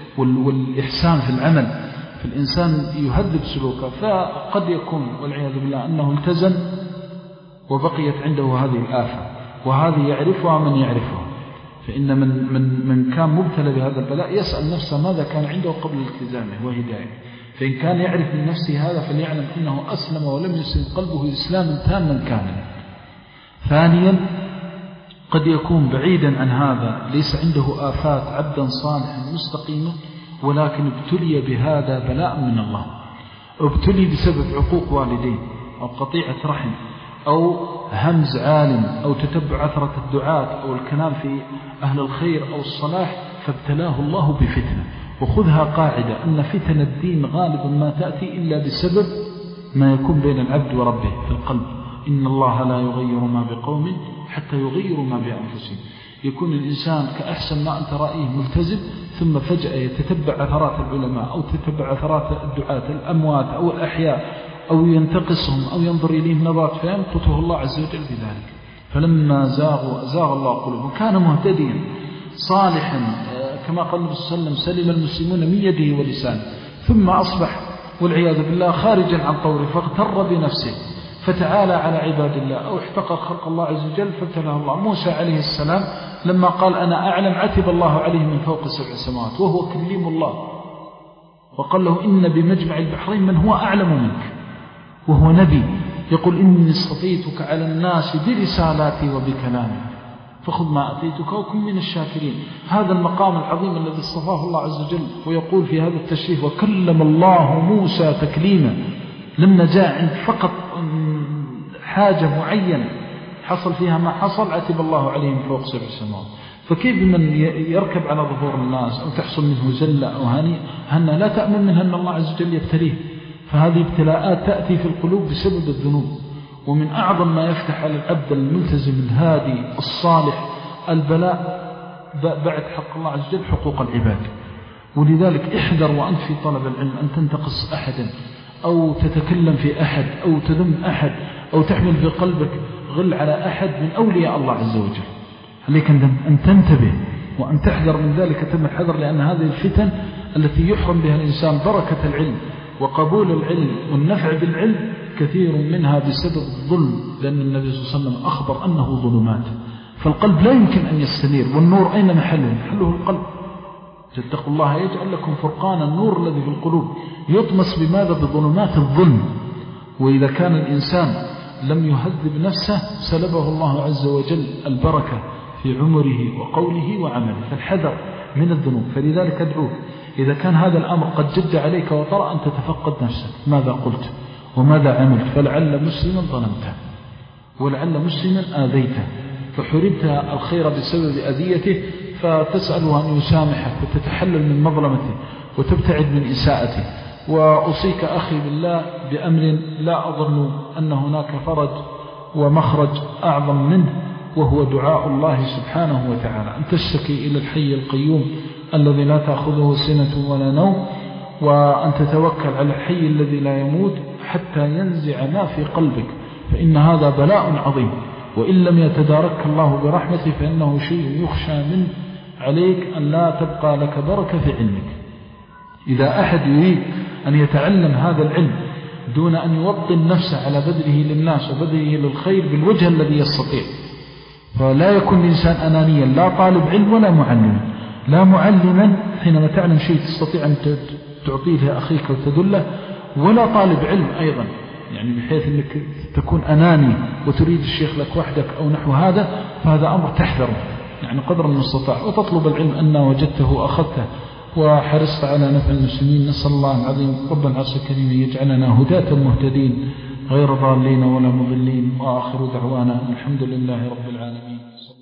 والإحسان في العمل. فالإنسان يهذب سلوكه، فقد يكون والعياذ بالله أنه التزم وبقيت عنده هذه الآفة، وهذه يعرفها من يعرفها. فإن من, من, من كان مبتلى بهذا البلاء يسأل نفسه ماذا كان عنده قبل التزامه وهداية. فإن كان يعرف من نفسه هذا فليعلم أنه أسلم ولم يسلم قلبه إسلاما تاما كاملا. ثانيا قد يكون بعيدا عن هذا، ليس عنده آفات، عبدا صالحا مستقيما، ولكن ابتلي بهذا بلاء من الله، ابتلي بسبب عقوق والدين أو قطيعة رحم أو همز عالم أو تتبع عثرة الدعاة أو الكلام في أهل الخير أو الصلاح، فابتلاه الله بفتنة. وخذها قاعدة أن فتن الدين غالبا ما تأتي إلا بسبب ما يكون بين العبد وربه في القلب. إن الله لا يغير ما بقوم حتى يغيروا ما بأنفسهم. يكون الإنسان كأحسن ما أنت رأيه ملتزم، ثم فجأة يتتبع عثرات العلماء أو تتبع عثرات الدعاة الأموات أو الأحياء، أو ينتقصهم أو ينظر إليهم نظرات فيمقته الله عز وجل بذلك. فلما زاغوا أزاغ الله قلوبهم. كان مهتديا صالحا كما قال النبي صلى الله عليه وسلم سلم المسلمون من يده ولسانه، ثم أصبح والعياذ بالله خارجا عن طوره فاغتر بنفسه فتعالى على عباد الله أو احتقر خلق الله عز وجل فابتلاه الله. موسى عليه السلام لما قال أنا أعلم عتب الله عليه من فوق سبع سماوات وهو كليم الله، وقال له إن بمجمع البحرين من هو أعلم منك، وهو نبي يقول إني اصطفيتك على الناس برسالاتي وبكلامي فخذ ما أتيتك وكن من الشاكرين. هذا المقام العظيم الذي اصطفاه الله عز وجل. ويقول في هذا التشريف وكلم الله موسى تكليما. لما جاء عند فقط حاجة معينة حصل فيها ما حصل عتب الله عليه من فوق سبع سماوات. فكيف من يركب على ظهور الناس أو تحصل منه زلة أو هنة لا تأمن منها أن الله عز وجل يبتليه. فهذه ابتلاءات تأتي في القلوب بسبب الذنوب. ومن أعظم ما يفتح على العبد الملتزم الهادي الصالح البلاء بعد حق الله عز وجل حقوق العباد. ولذلك احذر وأنت في طلب العلم أن تنتقص أحدا أو تتكلم في أحد أو تذم أحد أو تحمل في قلبك غل على أحد من أولياء الله عز وجل. عليك أن تنتبه وأن تحذر من ذلك تم الحذر، لأن هذه الفتن التي يحرم بها الإنسان بركة العلم وقبول العلم والنفع بالعلم كثير منها بسبب الظلم، لأن النبي صلى الله عليه وسلم أخبر أنه ظلمات. فالقلب لا يمكن أن يستنير، والنور أين محله؟ محله القلب. اتقوا الله يجعل لكم فرقانا، النور الذي في القلوب يطمس بماذا؟ بظلمات الظلم. وإذا كان الإنسان لم يهذب نفسه سلبه الله عز وجل البركة في عمره وقوله وعمله. فالحذر من الذنوب. فلذلك أدعوك إذا كان هذا الأمر قد جد عليك وطرأ أن تتفقد نفسك ماذا قلت وماذا عملت، فلعل مسلما ظلمته ولعل مسلما آذيته فحرمت الخير بسبب أذيته، فتسأله أن يسامحك وتتحلل من مظلمته وتبتعد من إساءته. وأوصيك أخي بالله بأمر لا أظن أن هناك فرج ومخرج أعظم منه، وهو دعاء الله سبحانه وتعالى، أن تشتكي إلى الحي القيوم الذي لا تأخذه سنة ولا نوم، وأن تتوكل على الحي الذي لا يموت حتى ينزع ما في قلبك، فإن هذا بلاء عظيم، وإن لم يتدارك الله برحمته فإنه شيء يخشى منه عليك أن لا تبقى لك بركة في علمك. إذا أحد يريد أن يتعلم هذا العلم دون أن يوطن نفسه على بذله للناس وبذله للخير بالوجه الذي يستطيع، فلا يكون الإنسان أنانيا، لا طالب علم ولا معلم، لا معلما حينما تعلم شيء تستطيع أن تعطيه لأخيك وتدله، ولا طالب علم أيضا، يعني بحيث أنك تكون أناني وتريد الشيخ لك وحدك أو نحو هذا، فهذا أمر تحذره يعني قدر المستطاع، وتطلب العلم أن وجدته أخذته وحرصت على نفع المسلمين. نسأل الله العظيم رب العرش الكريم يجعلنا هداة مهتدين غير ضالين ولا مضلين، وآخر دعوانا الحمد لله رب العالمين.